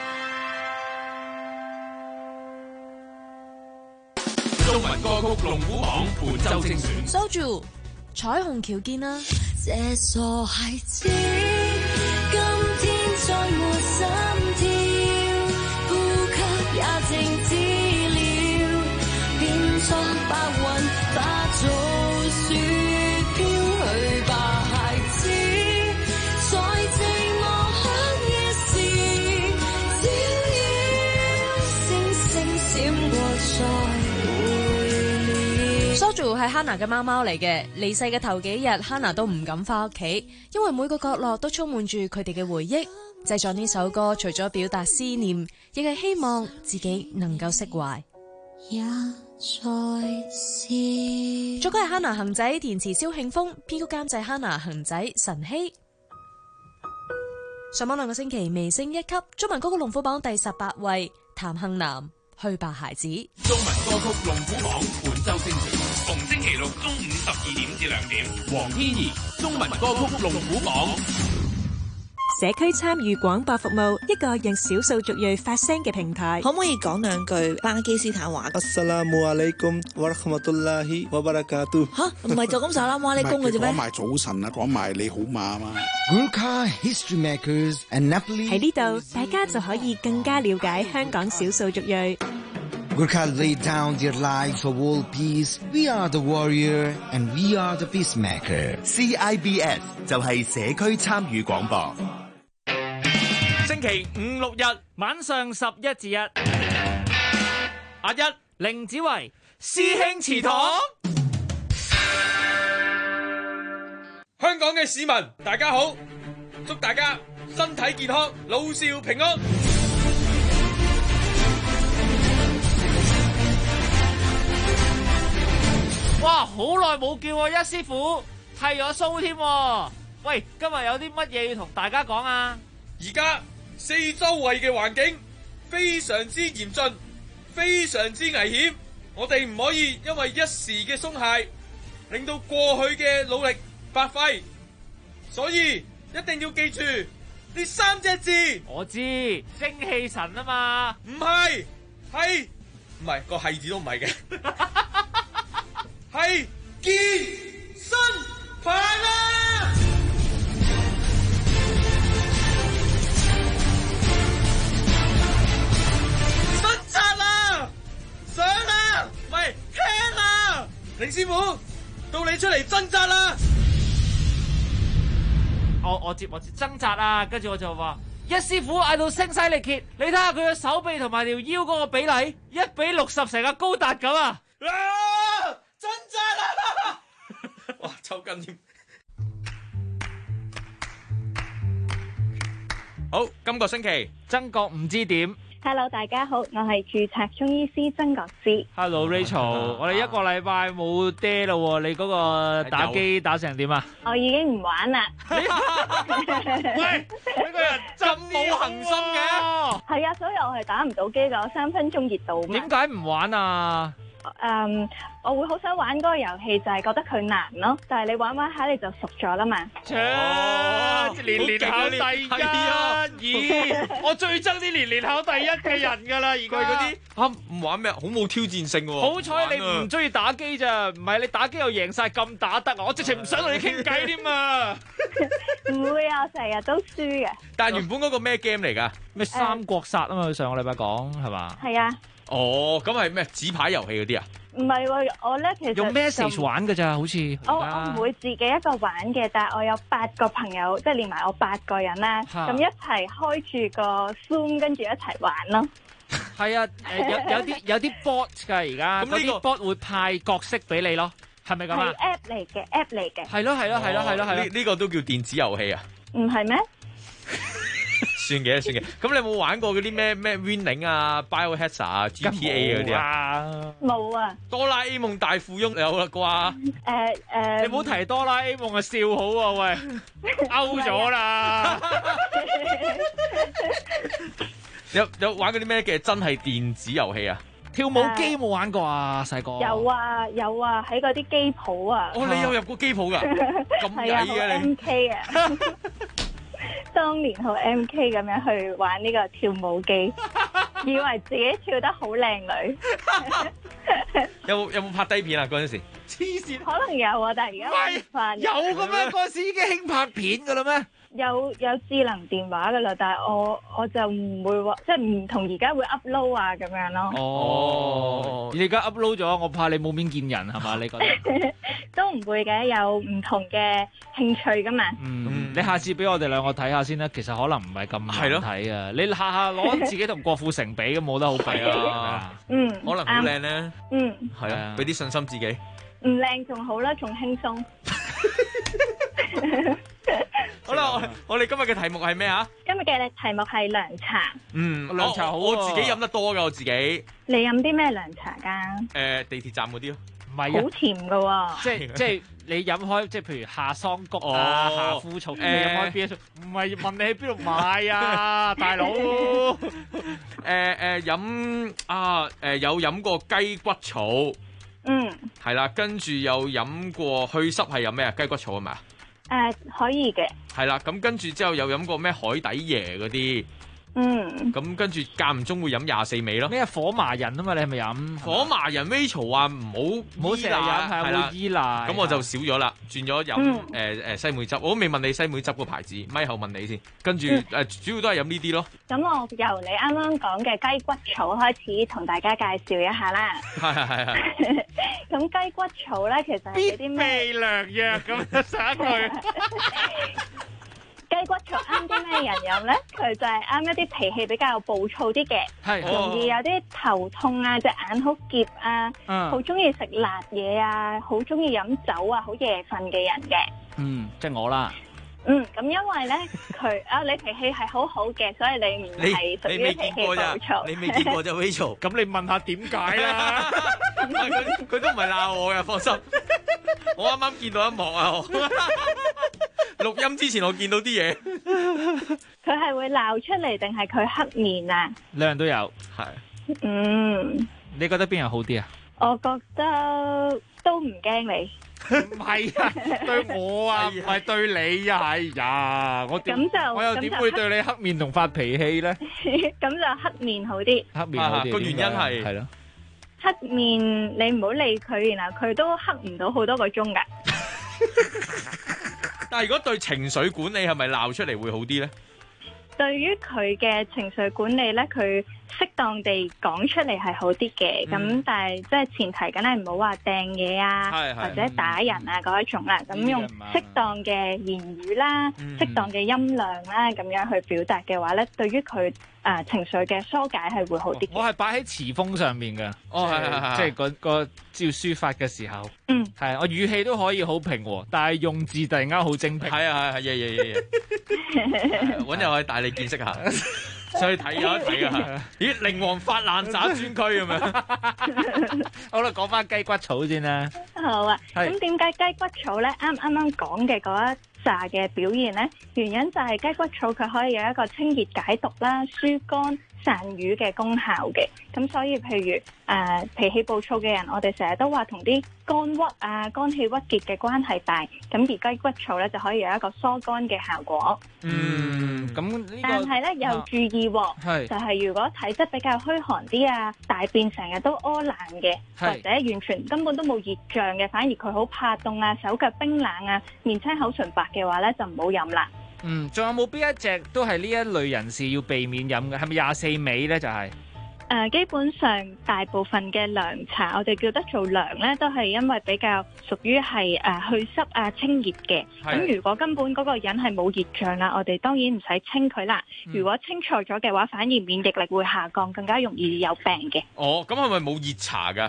中文歌曲龍虎榜本周精選。 收住彩虹橋見啦。 這傻孩子，今天再沒心跳，呼吸也靜止了，變作白雲化做雪飄去吧，孩子。在寂寞黑夜時，照耀星星閃過在回憶。 Soju 係 Hannah 嘅貓貓嚟嘅，離世嘅頭幾日 Hannah 都唔敢翻屋企，因為每個角落都充滿住佢哋嘅回憶。製作呢首歌，除咗表達思念，亦係希望自己能夠釋懷。 也在是作曲係 Hannah 恒仔，填詞蕭慶峰，編曲監製 Hannah 恒仔晨曦。上網2個星期微升1級，中文歌曲龍虎榜第18位，譚幸南去吧孩子。 中文歌曲龍虎榜本周精選，逢星期六中午12點至2點，黃天怡中文歌曲龍虎榜。 社區參與廣播服務，一個讓少數族裔發聲嘅平台。 可唔可以講兩句巴基斯坦話？Assalamualaikum warahmatullahi wabarakatuh。吓，唔係就咁薩拉姆阿里公嘅啫咩？ 講埋早晨啊，講埋你好嘛嘛。 Gurkha History Makers and Nepali 喺呢度，大家就可以更加了解香港少數族裔。 Gurkha laid down their lives for world peace. We are the warrior and we are the peacemaker. CIBS 就係社區參與廣播。 星期5、6日晚上11至1，阿一凌子維師兄祠堂。香港嘅市民大家好，祝大家身體健康，老少平安。哇，好耐耐冇叫我一師傅剃咗鬚添。喂，今日有啲乜嘢要同大家講啊？ 而家四周圍嘅環境非常之嚴峻，非常之危險，我哋唔可以因為一時嘅鬆懈，令到過去嘅努力白費。所以一定要記住呢3隻字。 我知精氣神啊嘛， 唔係，唔係個係字都唔係嘅，係健身牌啦！掙扎啦，上啦，唔係聽啦，凌師傅，到你出嚟掙扎啦！ 我接掙扎啊，跟住我就話一師傅嗌到聲嘶力竭，你睇下佢嘅手臂同埋條腰嗰個比例1比60，成個高達咁啊！ 掙扎啦！哇，抽筋添。 好，今個星期曾國唔知點。 Hello， 大家好，我係註冊中醫師曾國芝。 Hello Rachel，我哋一個禮拜冇爹咯，你嗰個打機打成點啊？ 我已經唔玩啦。 喂，呢個人真冇恒心嘅。 係啊，所以我係打唔到機㗎，我3分鐘熱度。 點解唔玩啊？ 我會好想玩嗰個遊戲，就係覺得佢難咯。但係你玩玩下你就熟咗啦嘛。年考第一，我最憎啲年考第一嘅人㗎啦。而家嗰啲唔玩咩？好冇挑戰性喎。 好彩你唔中意打機咋，唔係你打機又贏晒咁打得啊！我直情唔想同你傾偈添啊！ 唔會啊，成日都輸嘅。 但係原本嗰個咩 game 嚟㗎？ 咩三國殺啊嘛？佢上個禮拜講係嘛？ 係啊。 哦，咁係咩紙牌遊戲嗰啲啊？ 唔係喎，我咧其實用 message 玩㗎咋，好似我唔會自己一個玩嘅，但係我有8個朋友，即係連埋我8個人啦，咁一齊開住個 Zoom， 跟住一齊玩咯。 係啊，有啲 bot 㗎而家，嗰啲 bot 會派角色俾你咯，係咪咁啊？ 係 app 嚟嘅。係咯。 呢個都叫電子遊戲啊？ 唔係咩？ 算嘅。咁你有冇玩過嗰啲咩 Winning 啊、Biohazard 啊、GTA 嗰啲啊？ 冇啊。 哆啦 A 夢大富翁有啦啩？ 你唔好提哆啦 A 夢啊，笑好啊喂，勾咗啦。 有玩嗰啲咩嘅真係電子遊戲啊？ 跳舞機冇玩過啊，細個。 有啊，喺嗰啲機鋪啊。 哦，你有入過機鋪㗎？咁曳嘅你。 MK 啊。當年好 MK 咁樣去玩呢個跳舞機，以為自己跳得好靚女。 有冇拍低片啊？嗰陣時黐線，可能有啊，但係而家翻有嘅咩？嗰陣時已經興拍片㗎啦咩？ 有智能電話㗎啦，但係我就唔會話，即係唔同而家會 upload 啊咁樣咯。 哦，你而家 upload 咗，我怕你冇面見人係嘛？你覺得？ 都唔會嘅，有唔同嘅興趣㗎嘛。 你下次俾我哋兩個睇下先啦。其實可能唔係咁難睇啊。你下下攞自己同郭富城比咁冇得好比啊。 可能好靚咧。係啊，俾啲信心自己。 唔靚仲好啦，仲輕鬆。 好啦，我哋今日嘅題目係咩啊？ 今日嘅題目係涼茶。 涼茶好，我自己飲得多噶，我自己。 你飲啲咩涼茶噶？ 地鐵站嗰啲咯。 唔係啊， 好甜噶喎。 即係你飲開，即係譬如夏桑菊啊、夏枯草，你飲開邊一種？唔係問你喺邊度買啊，大佬。 有飲過雞骨草。係啦，跟住有飲過去濕係飲咩啊？雞骨草係咪啊？ 可以嘅。 係啦，咁跟住之後有飲過咩海底椰嗰啲。咁跟住間唔中會飲24味咯。 咩火麻仁啊嘛？你係咪飲火麻仁 Rachel 話唔好成日飲，係會依賴。 咁我就少咗啦，轉咗飲西梅汁。我都未問你西梅汁個牌子，咪後問你先。跟住主要都係飲呢啲咯。 咁我由你啱啱講嘅雞骨草開始同大家介紹一下啦。係。咁雞骨草咧，其實係啲咩良藥咁上一句。 雞骨草啱啲咩人飲咧？佢就係啱一啲脾氣比較暴躁啲嘅，容易有啲頭痛啊、隻眼好澀啊，好中意食辣嘢啊，好中意飲酒啊，好夜瞓嘅人嘅。 即係我啦。 咁因為咧你脾氣係好好嘅，所以你唔係屬於脾氣暴躁。 你未見過啫 Rachel。 咁你問下點解啦？ 佢都唔係鬧我嘅，放心。 我啱啱見到一幕啊！錄音之前我見到啲嘢。 佢係會鬧出嚟定係佢黑面啊？ 兩樣都有， 係。 你覺得邊樣好啲啊？ 我覺得都唔驚你。 唔係啊，對我啊，唔係對你啊，哎呀，我又點會對你黑面同發脾氣咧？ 咁就黑面好啲。 黑面好啲， 個原因係咯。 黑面你唔好理佢，然後佢都黑唔到好多個鐘噶。 但係如果對情緒管理係咪鬧出嚟會好啲咧？ 對於佢嘅情緒管理咧，佢適當地講出嚟係好啲嘅。咁但係即係前提，梗係唔好話掟嘢啊，或者打人啊嗰一種啦。咁用適當嘅言語啦，適當嘅音量啦，咁樣去表達嘅話咧，對於佢情緒嘅疏解係會好啲。 我係擺喺詞鋒上面嘅，即係個照抒發嘅時候，係我語氣都可以好平和，但係用字突然間好精闢。 係啊，揾日可以帶你見識下，上去睇一睇啊！咦，靈王發爛渣專區咁樣。 好啦，講翻雞骨草先啦。 好啊，咁點解雞骨草咧？啱講嘅嗰一紮嘅表現咧，原因就係雞骨草佢可以有一個清熱解毒啦、疏肝散瘀嘅功效嘅。咁所以譬如脾氣暴躁嘅人，我哋成日都話同啲肝鬱啊、肝氣鬱結嘅關係大。咁而雞骨草咧就可以有一個疏肝嘅效果。但係咧又注意喎，就係如果體質比較虛寒啲啊，大便成日都屙爛嘅，或者完全根本都冇熱脹嘅，反而佢好怕凍啊、手腳冰冷啊、面青口唇白嘅話咧，就唔好飲啦。 仲有冇邊一隻都係呢一類人士要避免飲嘅？係咪24味咧？就係基本上大部分嘅涼茶，我哋叫得做涼咧，都係因為比較屬於係去濕啊、清熱嘅。咁如果根本嗰個人係冇熱脹啦，我哋當然唔使清佢啦。如果清錯咗嘅話，反而免疫力會下降，更加容易有病嘅。 哦，咁係咪冇熱茶㗎？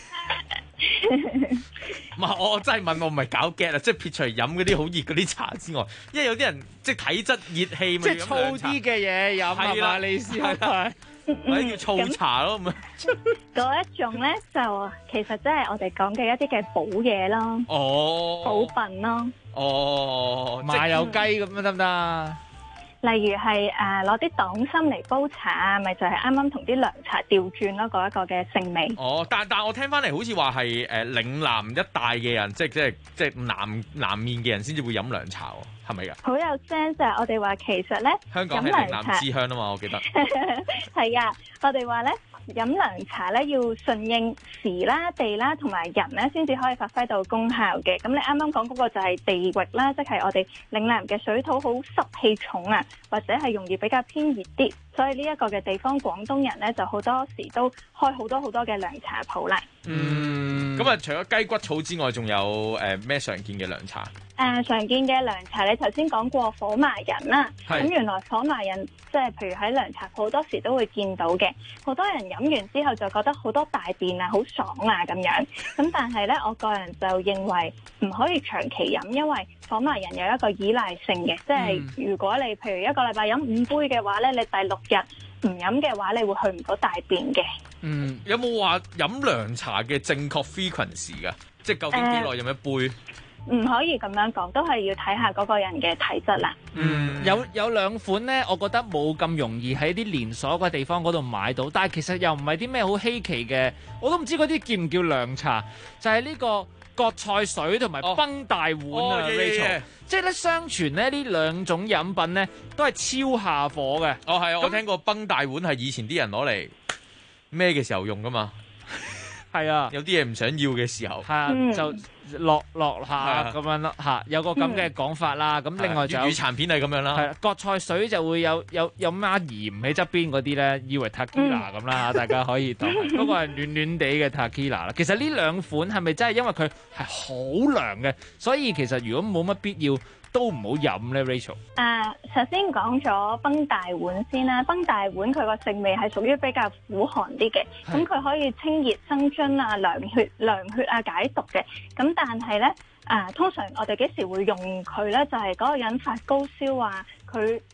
唔係，我真係問，我唔係搞 get 啊！即係撇除飲嗰啲好熱嗰啲茶之外，因為有啲人即係體質熱氣， 即係燥啲嘅嘢飲係嘛？你意思係？ 或者叫燥茶咯咁啊？ 嗰一種咧就其實即係我哋講嘅一啲嘅補嘢咯，補品咯， 麻油雞咁樣得唔得？ 例如係攞啲黨參嚟煲茶啊，咪就係啱啱同啲涼茶調轉咯，嗰一個嘅性味。 但我聽翻嚟好似話係嶺南一帶嘅人，即係南面嘅人先至會飲涼茶喎，係咪㗎？ 好有 sense 啊！我哋話其實咧， 香港係嶺南之鄉啊嘛，我記得。 係啊，我哋話咧。飲涼茶咧要順應時啦、地啦同埋人咧，先至可以發揮到功效嘅。咁你啱啱講嗰個就係地域啦，即係我哋嶺南嘅水土好濕氣重啊，或者係容易比較偏熱啲，所以呢一個嘅地方廣東人咧就好多時都開好多嘅涼茶鋪啦。 咁啊，除咗雞骨草之外，仲有咩常見嘅涼茶？ 常見嘅涼茶，你頭先講過火麻仁啦，咁原來火麻仁即係譬如喺涼茶鋪好多時都會見到嘅，好多人飲完之後就覺得好多大便啊，好爽啊咁樣。咁但係咧，我個人就認為唔可以長期飲，因為火麻仁有一個依賴性嘅，即係如果你譬如一個禮拜飲5杯嘅話咧，你第6日唔飲嘅話，你會去唔到大便嘅。 有冇話飲涼茶嘅正確 frequency 㗎？即係究竟幾耐飲一杯？ 唔可以咁樣講，都係要睇下嗰個人嘅體質啦。 有兩款呢，我覺得冇咁容易喺啲連鎖嘅地方嗰度買到，但係其實又唔係啲咩好稀奇嘅，我都唔知嗰啲叫唔叫涼茶，就係呢個葛菜水同埋崩大碗啊 Rachel， 即係咧相傳咧呢兩種飲品咧都係超下火嘅。 係啊，我聽過崩大碗係以前啲人攞嚟咩嘅時候用噶嘛。 係啊， 有啲嘢唔想要嘅時候， 就落下咁樣咯嚇，有個咁嘅講法啦。咁另外就粵語殘片係咁樣啦。 係葛菜水就會有孖鹽喺側邊嗰啲咧，以為 Tequila 咁啦，大家可以當。不過係暖暖地嘅 Tequila 啦。其實呢兩款係咪真係因為佢係好涼嘅，所以其實如果冇乜必要，都唔好飲咧 ，Rachel。 首先講咗崩大碗先啦，崩大碗佢個性味係屬於比較苦寒啲嘅，咁佢可以清熱生津啊、涼血啊、解毒嘅。咁但係咧，通常我哋幾時會用佢咧？就係嗰個人發高燒啊，佢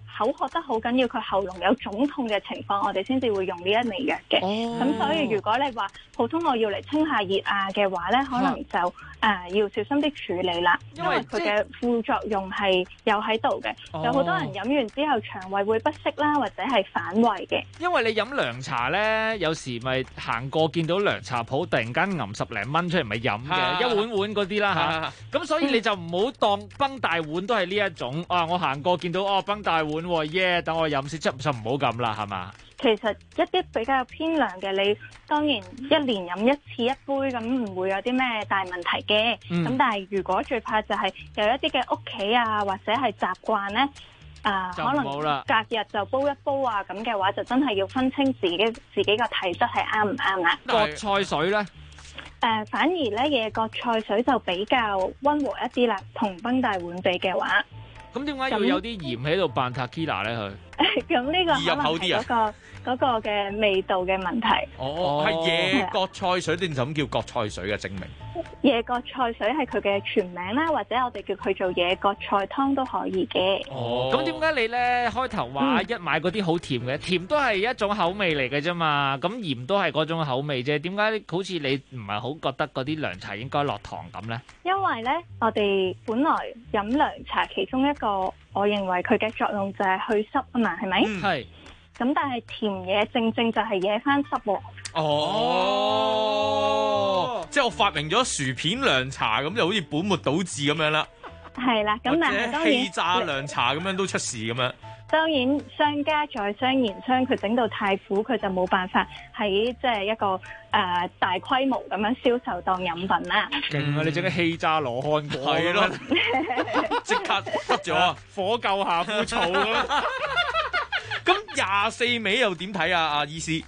口渴得好緊要，佢喉嚨有腫痛嘅情況，我哋先至會用呢一味藥嘅。咁所以如果你話普通我要嚟清下熱啊嘅話咧，可能就要小心啲處理啦，因為佢嘅副作用係有喺度嘅。有好多人飲完之後腸胃會不適啦，或者係反胃嘅。 因為你飲涼茶咧，有時咪行過見到涼茶鋪，突然間揞10零蚊出嚟咪飲嘅，一碗碗嗰啲啦嚇。咁所以你就唔好當崩大碗都係呢一種啊！我行過見到崩大碗喎，等我飲先，就唔好咁啦，係嘛？ 其實一啲比較偏涼嘅，你當然一年飲一次一杯咁唔會有啲咩大問題嘅。咁但係如果最怕就係有一啲嘅屋企啊，或者係習慣咧，可能隔日就煲一煲啊，咁嘅話就真係要分清自己個體質係啱唔啱啦。 葛菜水咧？ 反而咧野葛菜水就比較溫和一啲啦，同崩大碗比嘅話。 咁點解要有啲鹽喺度扮 Tequila 咧？佢咁呢個可能係嗰個嘅味道嘅問題。 係野葛菜水定就咁叫葛菜水嘅正名？ 野葛菜水係佢嘅全名啦，或者我哋叫佢做野葛菜湯都可以嘅。 咁點解你咧開頭話一買嗰啲好甜嘅？甜都係一種口味嚟嘅啫嘛，咁鹽都係嗰種口味啫。點解好似你唔係好覺得嗰啲涼茶應該落糖咁咧？因為咧，我哋本來飲涼茶其中一個，我認為佢嘅作用就係去濕啊嘛，係咪？係。咁但係甜嘢正正就係惹翻濕喎。 即係我發明咗薯片涼茶，咁就好似本末倒置咁樣啦。 係啦，咁但係當然氣炸涼茶咁樣都出事咁樣。 當然商家在商言商，佢整到太苦，佢就冇辦法喺即係一個大規模咁樣銷售當飲品啦。 勁啊！你整啲氣炸羅漢果係咯， 即刻得咗火救下枯草咁。 咁24味又點睇啊？阿醫師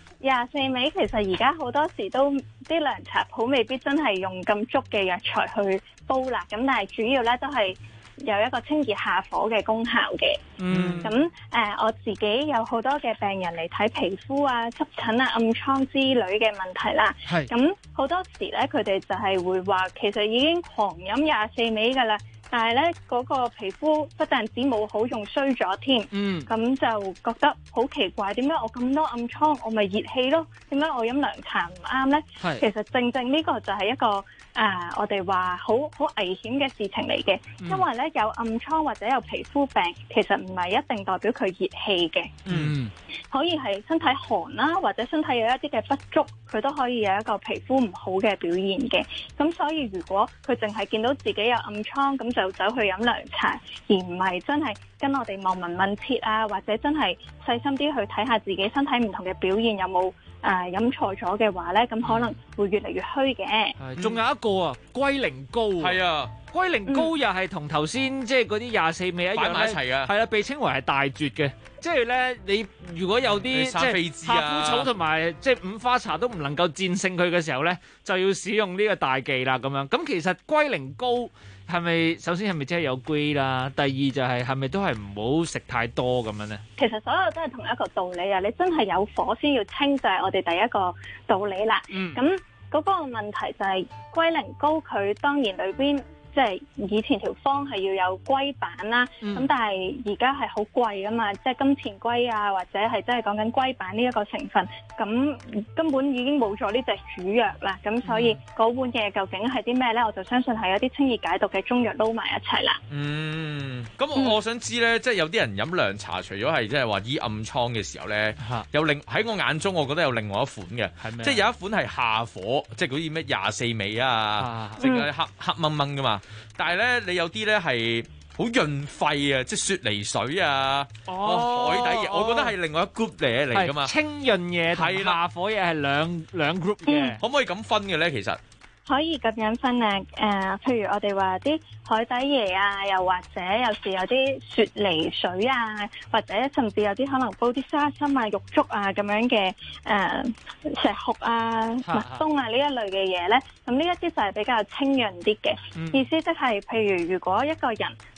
，24味其實而家好多時都啲涼茶鋪未必真係用咁足嘅藥材去煲啦，咁但係主要咧都係有一個清熱下火嘅功效嘅。咁我自己有好多嘅病人嚟睇皮膚啊、濕疹啊、暗瘡之類嘅問題啦。咁好多時咧，佢哋就係會話，其實已經狂飲24味噶啦。但係咧，嗰個皮膚不但止冇好，仲衰咗添。咁就覺得好奇怪，點解我咁多暗瘡，我咪熱氣咯？點解我飲涼茶唔啱咧？其實正正呢個就係一個我哋話好危險嘅事情嚟嘅。因為咧有暗瘡或者有皮膚病，其實唔係一定代表佢熱氣嘅。可以係身體寒啦，或者身體有一啲嘅不足，佢都可以有一個皮膚唔好嘅表現嘅。咁所以如果佢淨係見到自己有暗瘡，咁就走去飲涼茶，而唔係真係跟我哋望聞問切啊，或者真係細心啲去睇下自己身體唔同嘅表現有冇飲錯咗嘅話咧，咁可能會越嚟越虛嘅。 仲有一個啊，龜苓膏。係啊，龜苓膏又係同頭先即係嗰啲24味一樣擺埋一齊嘅。 係啦，被稱為係大絕嘅。即係咧，你如果有啲即係夏枯草同埋即係五花茶都唔能夠戰勝佢嘅時候咧，就要使用呢個大忌啦。咁樣咁其實龜苓膏係咪首先係咪真係有龜啦？第二就係咪都係唔好食太多咁樣咧？ 其實所有都係同一個道理啊！你真係有火先要清，就係我哋第一個道理啦。咁嗰個問題就係龜苓膏佢當然裏邊。即係以前條方係要有龜板啦，咁但係而家係好貴㗎嘛，即係金錢龜啊，或者係真係講緊龜板呢一個成分，咁根本已經冇咗呢隻主藥啦，咁所以嗰碗嘢究竟係啲咩咧？我就相信係有啲清熱解毒嘅中藥撈埋一齊啦。 咁我想知咧，即係有啲人飲涼茶，除咗係即係話醫暗瘡嘅時候咧，有喺我眼中，我覺得有另外一款嘅，即係有一款係下火，即係嗰啲咩24味啊，即係黑掹掹噶嘛。但係咧，你有啲咧係好潤肺啊，即係雪梨水啊，海底嘢，我覺得係另外一 group 嚟噶嘛。 清潤嘢同下火嘢係兩 group 嘅， 可唔可以咁分嘅咧？其實可以咁樣分啊，譬如我哋話啲海底椰啊，又或者有時有啲雪梨水啊，或者甚至有啲可能煲啲沙參啊、玉竹啊咁樣嘅石斛啊、麥冬啊呢一類嘅嘢咧，咁呢一啲就係比較清潤啲嘅。意思即係譬如如果一個人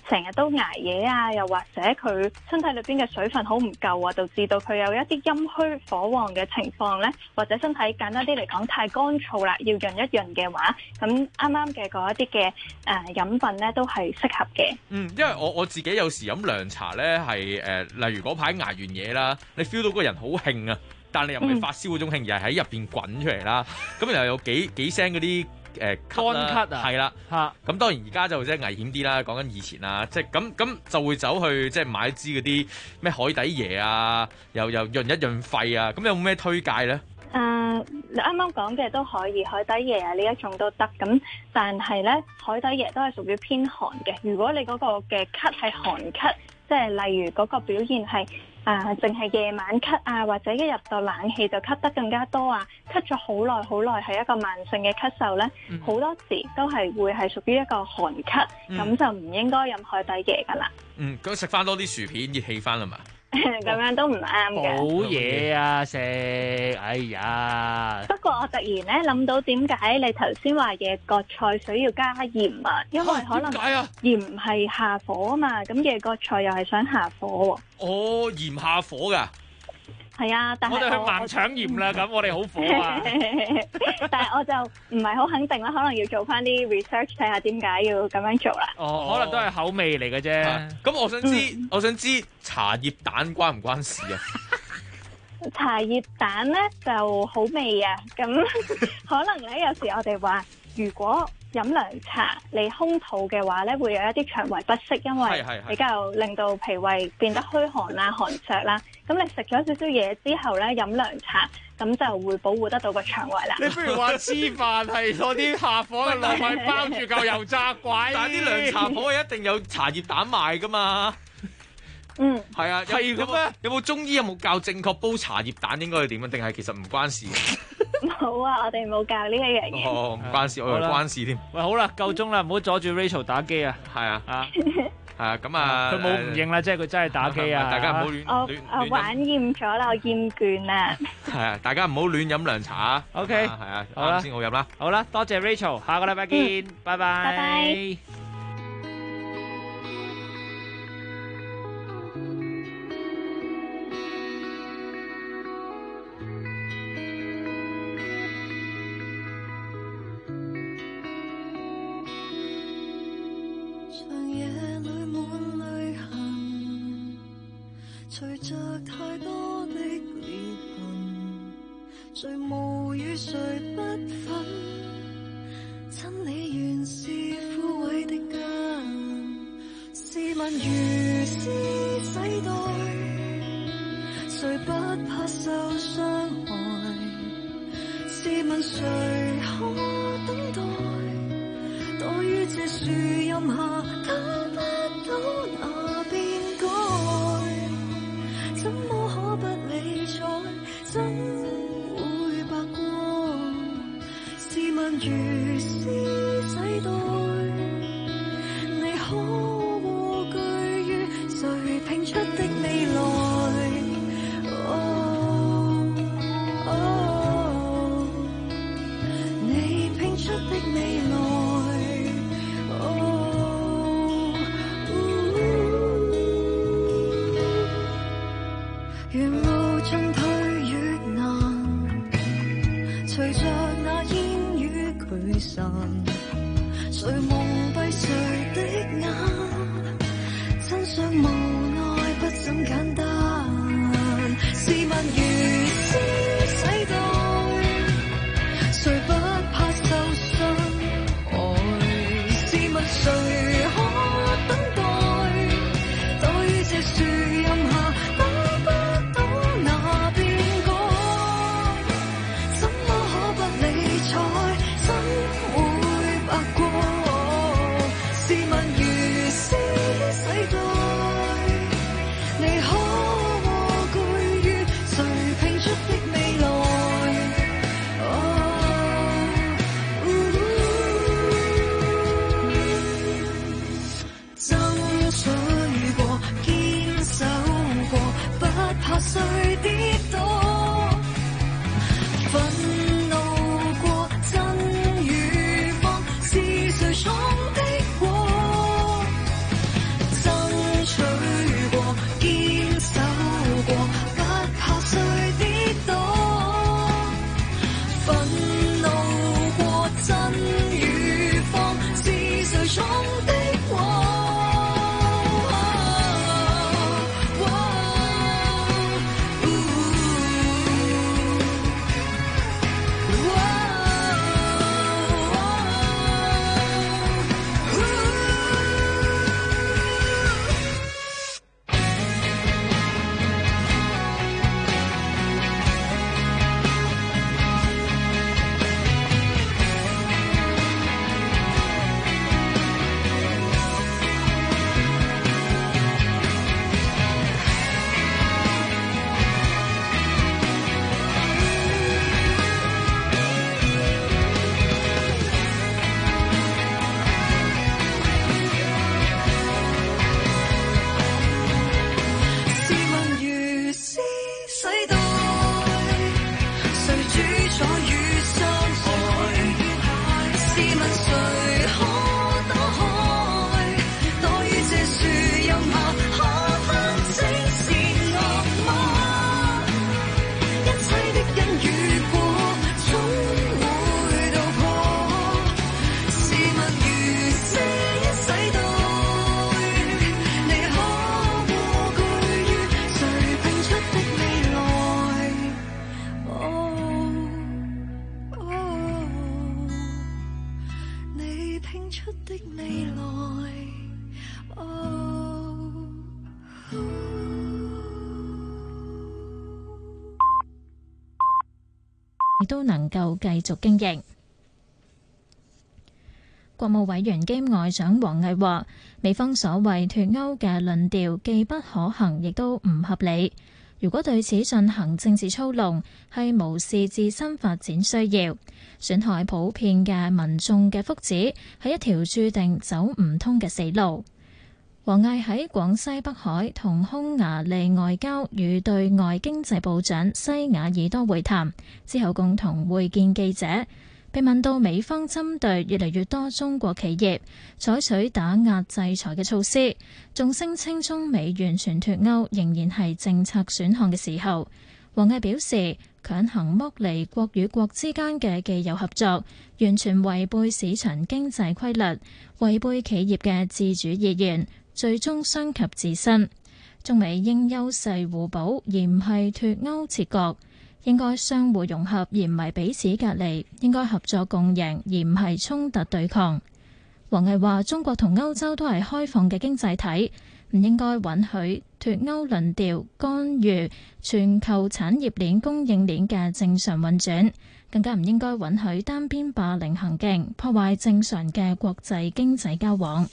成日都捱夜啊，又或者佢身體裏邊嘅水分好唔夠啊，導致到佢有一啲陰虛火旺嘅情況呢，或者身體簡單啲嚟講太乾燥啦，要潤一潤嘅話，咁啱啱嘅嗰一啲嘅飲品呢都係適合嘅。 因為我自己有時飲涼茶呢，係例如嗰排捱完夜啦，你 feel 到個人好興啊，但你又唔係發燒嗰種興，而係喺入邊滾出嚟啦，咁然後有幾聲嗰啲乾咳啊，係啦，咁當然而家就即係危險啲啦。講緊以前啦，即係咁就會走去即係買支嗰啲咩海底椰啊，又潤一潤肺啊。咁有冇咩推介咧？ 你啱啱講嘅都可以，海底椰啊呢一種都得。咁但係咧，海底椰都係屬於偏寒嘅。如果你嗰個嘅咳係寒咳，即係例如嗰個表現係淨係夜晚咳啊，或者一入到冷氣就咳得更加多啊，咳咗好耐好耐係一個慢性嘅咳嗽咧，好多時都係會係屬於一個寒咳，咁就唔應該飲海底椰噶啦。 咁食翻多啲薯片熱氣翻啦嘛。 咁樣都唔啱嘅。 冇嘢啊食，哎呀！ 不過我突然咧諗到點解你頭先話椰角菜水要加鹽啊？因為可能鹽係下火啊嘛，咁椰角菜又係想下火喎。 哦，鹽下火㗎。 係啊，但係我哋去盲搶鹽啦，咁我哋好火啊！ 但係我就唔係好肯定啦，可能要做翻啲 research 睇下點解要咁樣做啦。 可能都係口味嚟嘅啫。 咁我想知茶葉蛋關唔關事啊？ 茶葉蛋咧就好味啊，咁可能咧有時我哋話如果飲涼茶你空肚嘅話咧，會有一啲腸胃不適，因為比較令到脾胃變得虛寒啊、寒灼啦。咁你食咗少少嘢之後咧，飲涼茶咁就會保護得到個腸胃啦。 你不如話黐飯係攞啲下火嘅糯米包住嚿油炸鬼。 但係啲涼茶鋪一定有茶葉蛋賣噶嘛。係啊，係咁咩？有冇中醫有冇教正確煲茶葉蛋應該係點啊？定係其實唔關事？ 冇啊，我哋冇教呢一樣嘢。 唔關事，我以為關事添。 喂，好啦，夠鐘啦，唔好阻住 Rachel 打機啊。 係啊，係啊，咁啊， 佢冇唔認啦，即係佢真係打機啊。 大家唔好亂我玩厭咗啦，我厭倦啦。 係啊，大家唔好亂飲涼茶啊。 OK， 係啊，啱先好飲啦。 好啦，多謝 Rachel， 下個禮拜見，拜拜。 拜拜。 隨着太多的裂痕，誰無語誰不忿，真理原是枯萎的根，試問如斯世代，誰不怕受傷害？試問誰可等待？躲於這樹蔭下，偷不到那變改，怎麼可不理睬？怎會白過？試問如斯世代，你可蝸居於誰拼出的未來？你拼出的未來。沿路進退越難，隨着那煙雨驅散，誰蒙蔽誰的眼？真相無奈不怎簡單。試問如斯世代，誰不怕受傷害？試問誰可等待？躲於這樹蔭下。 主宰與傷害。試問誰可躲開？躲於這樹蔭下，可分清善惡嗎？一切的因與果，總會道破。試問如這一世代，你可蝸居於誰拼出的未來？你拼出的未來。 亦都能夠繼續經營。國務委員兼外長王毅話：美方所謂脫歐嘅論調既不可行，亦都唔合理。如果對此進行政治操弄，係無視自身發展需要，損害普遍嘅民眾嘅福祉，係一條注定走唔通嘅死路。王毅喺廣西北海同匈牙利外交與對外經濟部長西雅爾多會談之後，共同會見記者。被問到美方針對越嚟越多中國企業採取打壓制裁嘅措施，仲聲稱中美完全脫歐仍然係政策選項嘅時候，王毅表示，強行剝離國與國之間嘅既有合作，完全違背市場經濟規律，違背企業嘅自主意願，最終傷及自身。中美應優勢互補，而唔係脫歐切割，應該相互融合，而唔係彼此隔離，應該合作共贏，而唔係衝突對抗。王毅話：中國同歐洲都係開放嘅經濟體，唔應該允許脫歐論調干預全球產業鏈供應鏈嘅正常運轉，更加唔應該允許單邊霸凌行徑，破壞正常嘅國際經濟交往。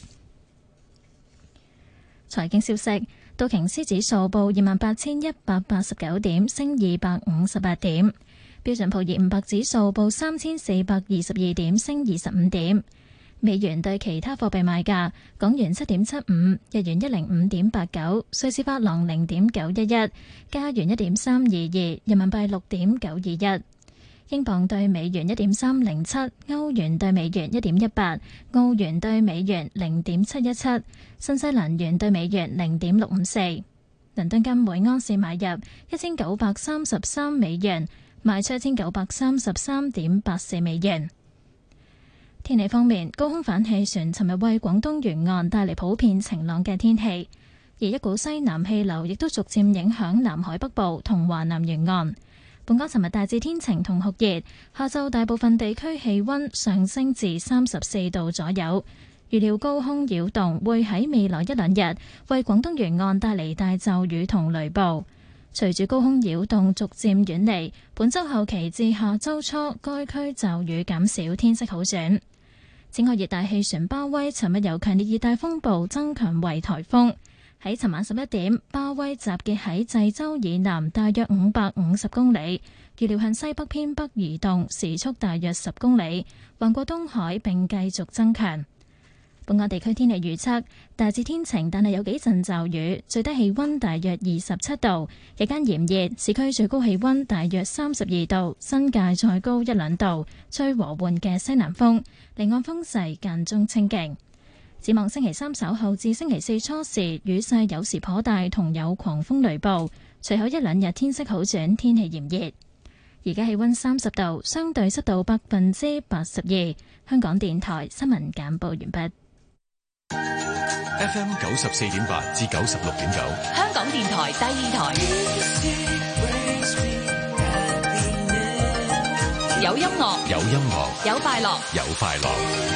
財經消息：道瓊斯指數報28,189點，升258點；標準普爾500指數報3,422點，升25點。美元對其他貨幣賣價：港元7.75，日元105.89，瑞士法郎0.911，加元1.322，人民幣6.921。英鎊對美元1.307，歐元對美元1.18，澳元對美元0.717，新西蘭元對美元0.654。倫敦金每安士買入1933美元，賣出1933.84美元。天氣方面，高空反氣旋尋日為廣東沿岸帶嚟普遍晴朗嘅天氣，而一股西南氣流亦都逐漸影響南海北部同華南沿岸。本港尋日大致天晴同酷熱，下晝大部分地區氣溫上升至34度左右。預料高空擾動會喺未來一兩日為廣東沿岸帶嚟大驟雨同雷暴。隨住高空擾動逐漸遠離，本週後期至下週初，該區驟雨減少，天色好轉。此外，熱帶氣旋鮑威尋日由強烈熱帶風暴增強為颱風。喺尋晚11點，鮑威集結喺濟州以南大約550公里，預料向西北偏北移動，時速大約10公里，橫過東海並繼續增強。本港地區天氣預測大致天晴，但係有幾陣驟雨，最低氣溫大約27度，日間炎熱，市區最高氣溫大約32度，新界再高一兩度，吹和緩嘅西南風，離岸風勢間中清勁。展望星期三稍後至星期四初時，雨勢有時頗大，同有狂風雷暴。隨後一兩日天色好轉，天氣炎熱。而家氣溫30度，相對濕度82%。香港電台新聞簡報完畢。 FM 94.8至96.9， 香港電台第二台。有音樂， 有音樂， 有快樂， 有快樂。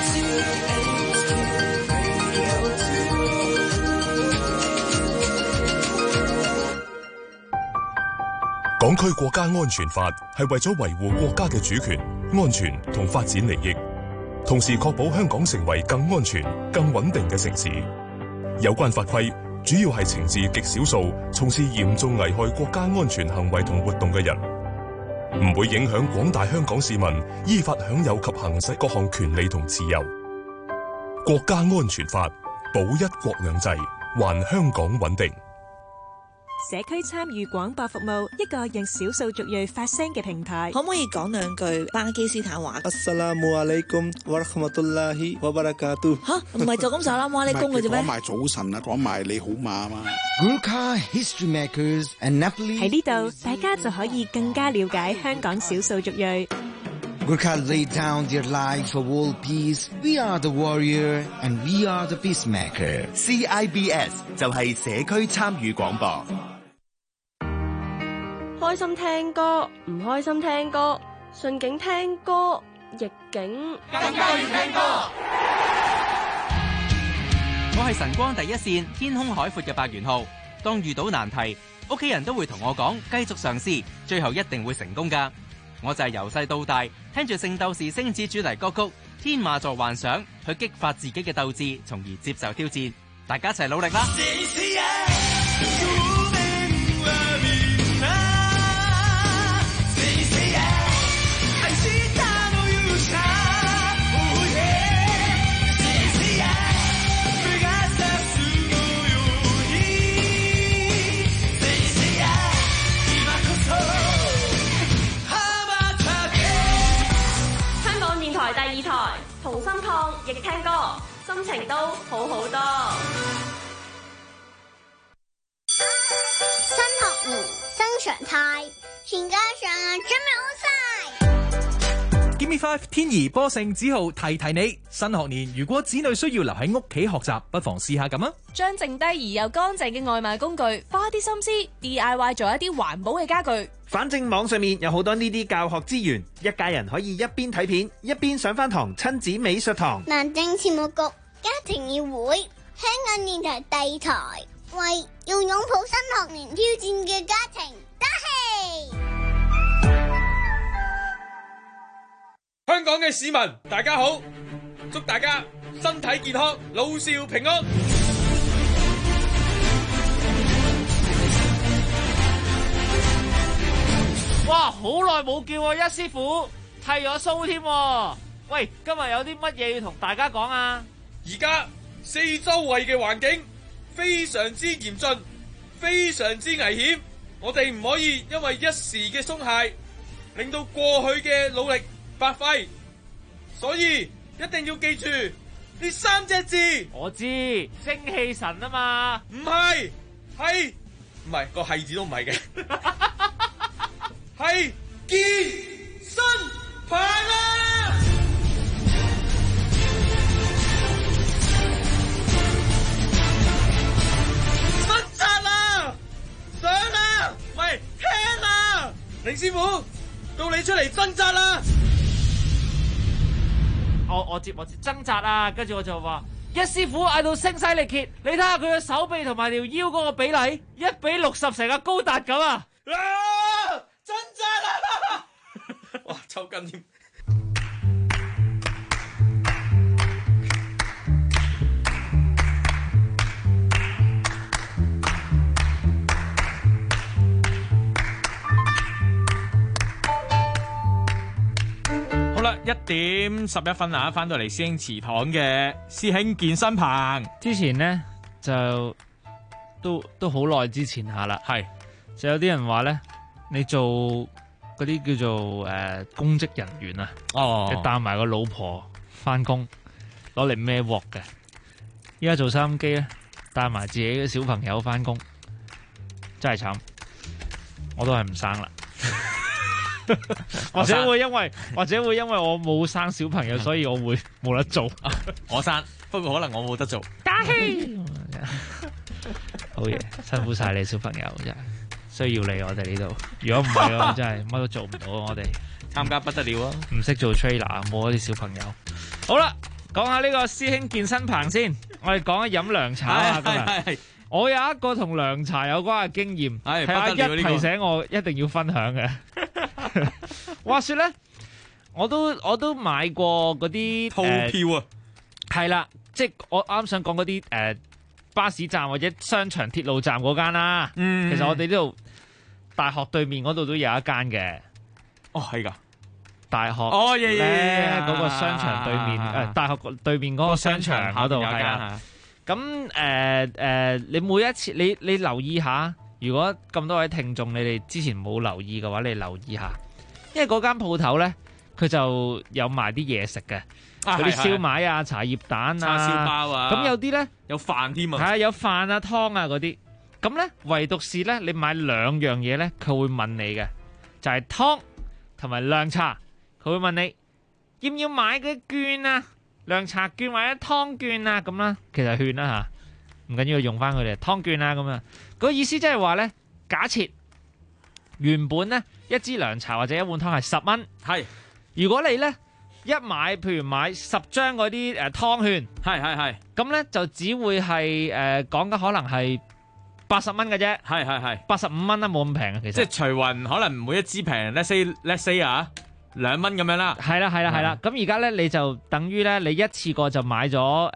港區國家安全法係為咗維護國家嘅主權、安全同發展利益，同時確保香港成為更安全、更穩定嘅城市。有關法規主要係懲治極少數從事嚴重危害國家安全行為同活動嘅人，唔會影響廣大香港市民依法享有及行使各項權利同自由。國家安全法保一國兩制，還香港穩定。 社區參與廣播服務，一個讓少數族裔發聲嘅平台。 可唔可以講兩句巴基斯坦話 ？Assalamualaikum warahmatullahi wabarakatuh。 吓，唔係就咁薩拉姆阿里公嘅啫咩？ 講埋早晨啊，講埋你好嘛嘛。 Gurkha history makers and Nepali 喺呢度，大家就可以更加了解香港少數族裔。 Gurkha laid down their lives for world peace. We are the warrior and we are the peacemaker. CIBS 就係社區參與廣播。 開心聽歌，唔開心聽歌，順境聽歌，逆境更加要聽歌。 我係晨光第一線，天空海闊嘅白元浩。當遇到難題，屋企人都會同我講，繼續嘗試，最後一定會成功㗎。我就係由細到大聽住《聖鬥士星矢》主題歌曲《天馬座幻想》，去激發自己嘅鬥志，從而接受挑戰。大家一齊努力啦！ 第二台同心抗疫聽歌，心情都好好多。 新學年新常態，全家上準備好晒。 Give me 5天怡波盛子豪提提你，新學年如果子女需要留喺屋企學習，不妨試下咁啊！ 將剩低而又乾淨嘅外賣工具，花啲心思 DIY 做一啲環保嘅家具。 反正網上面有好多呢啲教學資源，一家人可以一邊睇片一邊上翻堂親子美術堂。 民政事務局家庭議會，香港電台第二台，為要擁抱新學年挑戰嘅家庭打氣。 香港嘅市民大家好，祝大家身體健康，老少平安。 哇，好耐冇見喎，一師傅剃咗鬚添。喂，今日有啲乜嘢要同大家講啊？ 而家四周圍嘅環境非常之嚴峻，非常之危險，我哋唔可以因為一時嘅鬆懈，令到過去嘅努力白費。所以一定要記住呢三隻字。 我知，精氣神啊嘛。 唔係，係唔係個係字都唔係嘅。係健身棒啊！掙扎啦，上啦，唔係聽啦，凌師傅，到你出嚟掙扎啦！ 我接掙扎啊，跟住我就話一師傅嗌到聲嘶力竭，你睇下佢嘅手臂同埋條腰嗰個比例1:60成個高達咁啊！ 掙扎啦！哇，抽筋添。 好啦，1:11啊，翻到嚟師兄祠堂嘅師兄健身棚。 之前呢就都好耐之前下啦， 係就有啲人話咧。你做嗰啲叫做公職人員啊，你帶埋個老婆翻工，攞嚟孭鑊嘅。依家做收音機咧，帶埋自己嘅小朋友翻工，真係慘。我都係唔生啦，或者會因為我冇生小朋友，所以我會冇得做。 我生，不過可能我冇得做。 打氣，好嘢，辛苦晒你小朋友真係。需要你我哋呢度，如果唔係嘅話，真係乜都做唔到。我哋參加不得了啊！ 唔識做 trainer，冇啲小朋友。好啦，講下呢個師兄健身棚先。我哋講下飲涼茶啊，今日我有一個同涼茶有關嘅經驗，係阿一提醒我一定要分享嘅。話說咧，我都買過嗰啲套票啊， 係啦，即係我啱想講嗰啲巴士站或者商場鐵路站嗰間啦。其實我哋呢度。大學對面嗰度都有一間嘅。 哦，係噶。 大學咧嗰個商場對面，大學對面嗰個商場嗰度係啦。咁你每一次你留意下， 如果咁多位聽眾你哋之前冇留意嘅話，你留意下，因為嗰間鋪頭咧，佢就有賣啲嘢食嘅，嗰啲燒賣啊、茶葉蛋啊、 叉燒包啊， 咁有啲咧有飯添啊， 係啊，有飯啊、湯啊嗰啲。咁咧，唯獨是咧，你買兩樣嘢咧，佢會問你嘅，就係湯同埋涼茶。佢會問你要唔要買嗰啲券啊，涼茶券或者湯券啊咁啦。其實券啦吓，唔緊要用翻佢哋湯券啊咁啊。個意思即係話咧，假設原本咧一支涼茶或者一碗湯係10蚊， 係如果你咧一買，譬如買10張嗰啲湯券， 係， 咁咧就只會係講緊可能係80蚊嘅啫， 係 85蚊啦，冇咁平啊，其實即係除勻可能每一支平，let's say 啊2蚊咁樣啦， 係啦，咁而家咧你就等於咧你一次過就買咗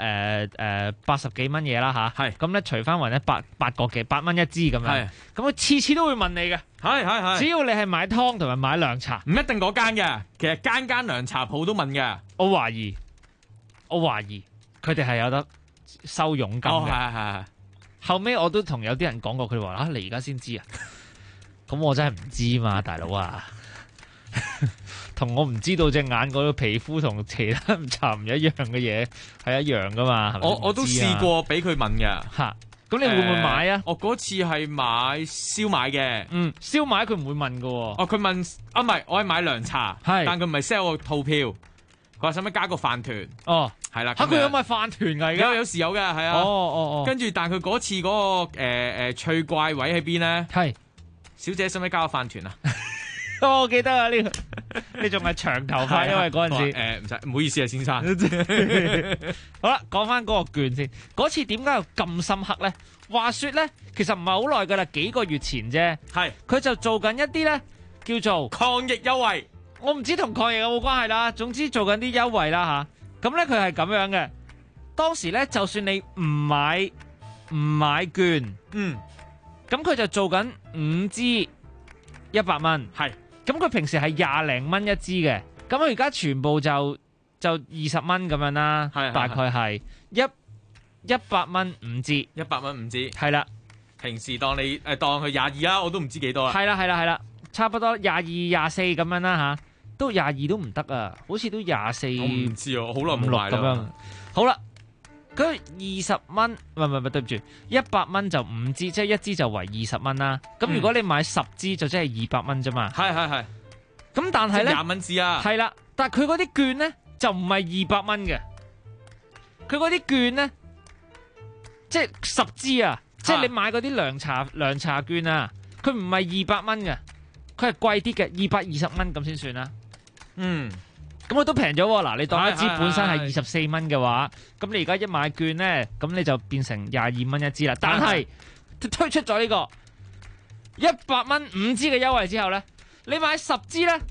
80幾蚊嘢啦吓，係咁咧除翻勻咧8蚊一支咁樣，係咁佢次次都會問你嘅， 係， 只要你係買湯同埋買涼茶， 唔一定嗰間嘅，其實間涼茶鋪都問嘅， 我懷疑佢哋係有得收佣金嘅， 係。 後尾我都同有啲人講過，佢哋話你而家先知啊，咁我真係唔知嘛，大佬啊，同我唔知道隻眼嗰個皮膚同其他茶唔一樣嘅嘢係一樣噶嘛，係咪？ 我都試過俾佢問嘅， 吓，咁你會唔會買啊？ 我嗰次係買燒賣嘅， 燒賣佢唔會問噶， 佢問唔係，我係買涼茶，係，但佢唔係 sell 我套票，佢話使唔使加個飯團？哦。係啦， 佢有賣飯團㗎而家？ 有時有嘅，係啊。 哦。跟住，但佢嗰次嗰個趣怪位喺邊咧？係，小姐使唔使加個飯團啊？ 我記得啊，呢個你仲係長頭髮，因為嗰陣時唔使，唔好意思啊，先生。 好啦，講翻嗰個券先。嗰次點解又咁深刻咧？話說咧，其實唔係好耐噶啦，幾個月前啫。係，佢就做緊一啲咧，叫做抗疫優惠。 我唔知同抗疫有冇關係啦，總之做緊啲優惠啦吓。咁咧佢係咁樣嘅，當時咧就算你唔買券，咁佢就做緊5支100蚊，係，咁佢平時係20零蚊一支嘅，咁佢而家全部就20蚊咁樣啦，大概係100蚊5支 ，100蚊5支， 係啦， 平時當佢22啦，我都唔知幾多啦， 係啦，差不多22、24咁樣啦吓。都22都唔得啊，好似都24。我唔知啊，好耐冇買咁樣。好啦，佢20蚊，唔係，對唔住，100蚊就5支，即係一支就為20蚊啦。咁如果你買10支，就即係200蚊啫嘛。 係。 咁但係咧 ，20蚊支啊。 係啦，但係佢嗰啲券咧就唔係200蚊嘅，佢嗰啲券咧即係10支啊，即係你買嗰啲涼茶券啊，佢唔係200蚊嘅，佢係貴啲嘅，220蚊咁先算啦。咁我都平咗喎。嗱，你當一支本身係24蚊嘅話，咁你而家一買券咧，咁你就變成22蚊一支啦。但係推出咗呢個100蚊5支嘅優惠之後咧，你買10支咧，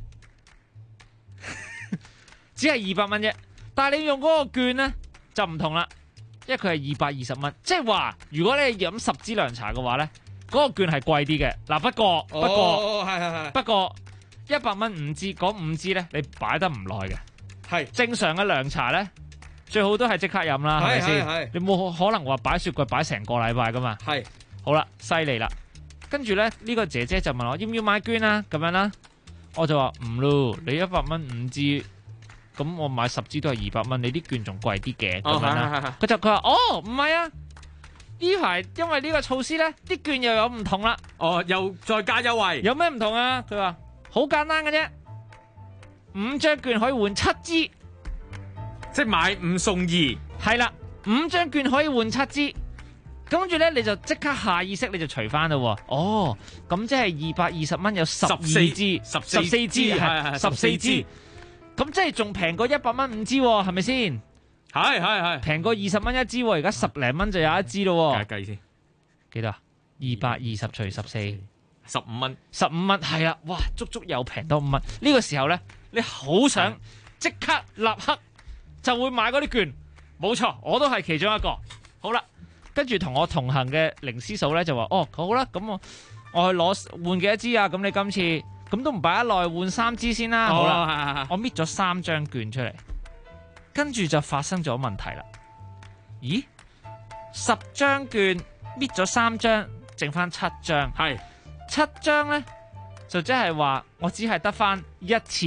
只係200蚊啫。但係你用嗰個券咧就唔同啦，因為佢係220蚊。即係話，如果你飲10支涼茶嘅話咧，嗰個券係貴啲嘅。嗱，不過100蚊5支，嗰5支咧，你擺得唔耐嘅。係正常嘅涼茶咧，最好都係即刻飲啦，係咪先？你冇可能話擺雪櫃擺成個禮拜噶嘛？係。好啦，犀利啦。跟住咧，呢個姐姐就問我要唔要買券啊？咁樣啦，我就話唔咯，你100蚊5支，咁我買10支都係200蚊，你啲券仲貴啲嘅咁樣啦。佢話哦，唔係啊，呢排因為呢個措施咧，啲券又有唔同啦。 哦，又再加優惠， 有咩唔同啊？佢話。好簡單嘅啫，5張券可以換7支， 即係買5送2。 係啦，5張券可以換7支，跟住咧你就即刻下意識你就除翻啦。哦，咁即係220蚊有12支，14支係14支，咁即係仲平過100蚊5支，係咪先？係平過20蚊一支，而家10零蚊就有一支咯。 計先， 幾多？220除14。 15蚊 ，15蚊係啊！哇，足足又平多5蚊。呢個時候咧，你好想即刻立刻就會買嗰啲券。冇錯，我都係其中一個。好啦，跟住同我同行嘅靈師嫂咧就話：哦，好啦，咁我去換幾多支啊？咁你今次咁都唔擺得耐，換3支先啦。好啦，我搣咗3張券出嚟，跟住就發生咗問題啦。咦？10張券搣咗3張。 剩翻7張。 係 7張咧，就即係話我只係得翻一次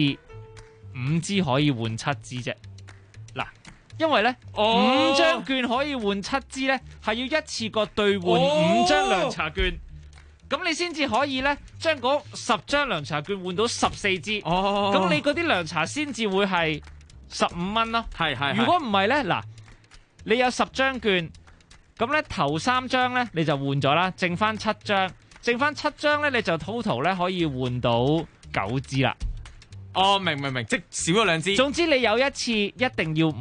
5支可以換7支啫。嗱，因為咧5張券可以換7支咧，係要一次過兌換5張涼茶券。咁你先至可以咧，將嗰10張涼茶券換到14支。咁你嗰啲涼茶先至會係15蚊咯。 係。 如果唔係咧，嗱，你有10張券，咁咧頭3張咧你就換咗啦，剩翻7張，剩翻7張咧你就 total 咧可以換到9支啦。 明，即少咗2支。 總之你有一次一定要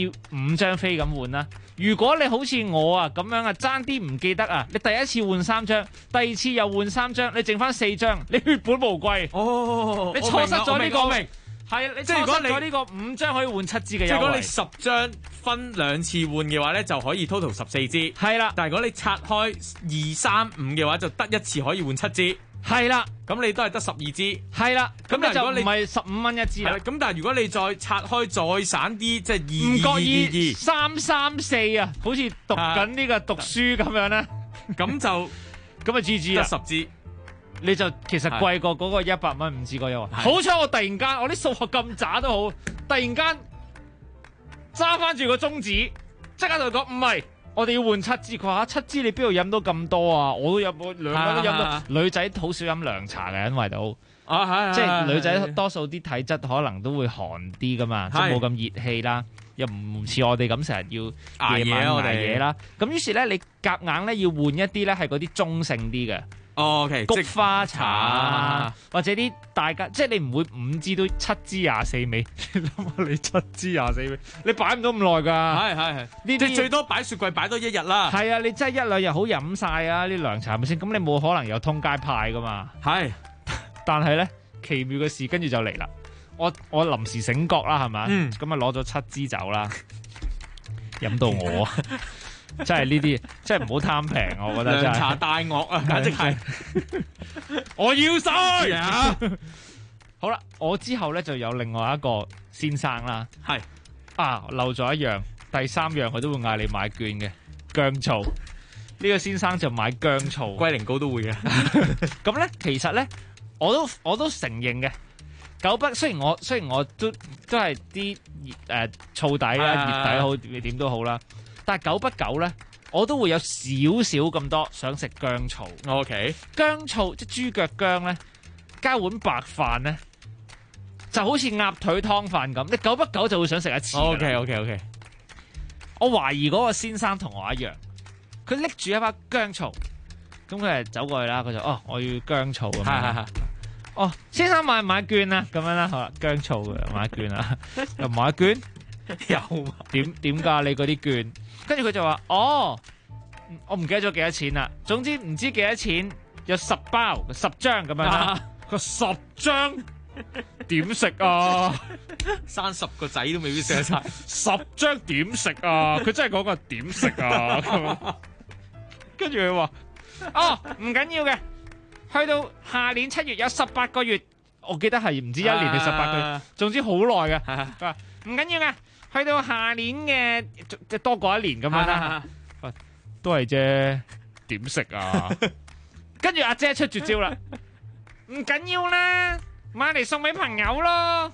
5張飛咁換啦。如果你好似我啊咁樣啊，爭啲唔記得啊，你第一次換3張，第二次又換3張，你剩翻4張，你血本無歸。你錯失咗呢個，係你錯失咗呢個5張可以換7支嘅優惠。 即係如果你10張分2次換嘅話咧，就可以 total 14支。 係啦， 但係如果你拆開2、3、5嘅話，就得一次可以換7支。 係啦， 咁你都係得12支。 係啦，咁你就如果你唔係15蚊一支啦。 咁但係如果你再拆開再散啲，即係唔覺意 2、 3、3、4啊，好似讀緊呢個讀書咁樣咧， 咁就咁啊 GG 啦， 得10支， 你就其實貴過嗰個100蚊5支個優惠。好彩我突然間我啲數學咁渣都好，突然間揸翻住個宗旨，即刻同佢講唔係。我哋要換7支，佢話7支你邊度飲到咁多啊？我都飲，我2個都飲到。女仔好少飲涼茶嘅，因為都即係女仔多數啲體質可能都會寒啲噶嘛，即係冇咁熱氣啦，又唔似我哋咁成日要夜晚捱夜啦。咁於是咧，你夾硬咧要換一啲咧係嗰啲中性啲嘅。 OK， 菊花茶或者啲大家，即係你唔會5支都7支24味，你諗下你7支24味，你擺唔到咁耐㗎。 係，呢啲最多擺雪櫃擺多1日啦。係啊，你真係1、2日好飲晒啊！啲涼茶係咪先？咁你冇可能有通街派㗎嘛？係，但係咧奇妙嘅事跟住就嚟啦。我臨時醒覺啦，係咪？咁啊攞咗7支酒啦，飲到我。真係呢啲，真係唔好貪平，我覺得真係。涼茶大鱷啊，簡直係！我要晒。好啦，我之後咧就有另外一個先生啦，係漏咗一樣，第3樣佢都會嗌你買券嘅薑醋。呢個先生就買薑醋， 龜苓膏都會嘅。 咁咧，其實咧，我都承認嘅。九北雖然我都係啲醋底啦，熱底好點都好啦。但係久不久咧，我都會有少少咁多想食薑醋。 OK， 薑醋即係豬腳薑咧，加碗白飯咧，就好似鴨腿湯飯咁。你久不久就會想食一次。 OK。 我懷疑嗰個先生同我一樣，佢拎住一包薑醋，咁佢就走過去啦。佢就我要薑醋咁樣。先生買唔買券啊？咁樣啦，好啦，薑醋嘅買券啊，又買券，又點㗎？你嗰啲券？跟住佢就話：我唔記得咗幾多錢啦。總之唔知幾多錢，有10包10張咁樣啦。佢10張點食啊？ 生10個仔都未必食得晒。 10張點食啊？佢真係講個點食啊？跟住佢話：唔緊要嘅，去到下年7月有18個月，我記得係唔知1年定18個月，總之好耐嘅。佢話唔緊要嘅。去到下年嘅即多過1年咁樣啦，都係啫，點食啊？跟住阿姐出絕招啦，唔緊要啦，買嚟送俾朋友咯。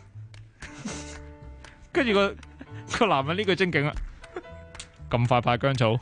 跟住個男人呢句精警啦，咁快派薑醋？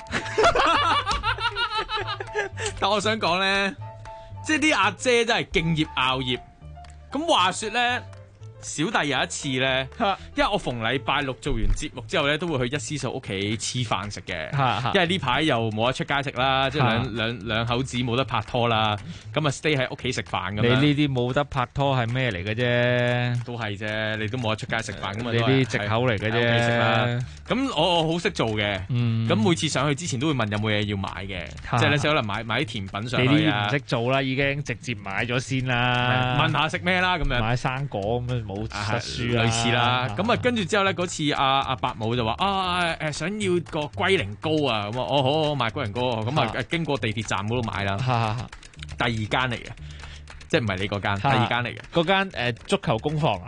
但我想講咧，即係啲阿姐真係敬業熬業。咁話說咧。小弟有一次咧，因為我逢禮拜6做完節目之後咧，都會去一思嫂屋企黐飯食嘅。因為呢排又冇得出街食啦，即係兩口子冇得拍拖啦，咁啊 stay 喺屋企食飯咁樣。 你呢啲冇得拍拖係咩嚟嘅啫？ 都係啫，你都冇得出街食飯咁嘛。 你啲藉口嚟嘅啫。 咁我好識做嘅，咁每次上去之前都會問有冇嘢要買嘅，即係你可能買啲甜品上去啊。 你啲唔識做啦，已經直接買咗先啦。 問下食咩啦咁樣。 買生果咁樣。 類似啦，咁啊跟住之後咧，嗰次阿伯母就話想要個龜苓膏啊，咁啊好買龜苓膏，咁啊經過地鐵站嗰度買啦。第2間嚟嘅，即係唔係你嗰間，第2間嚟嘅。 嗰間足球工房啊？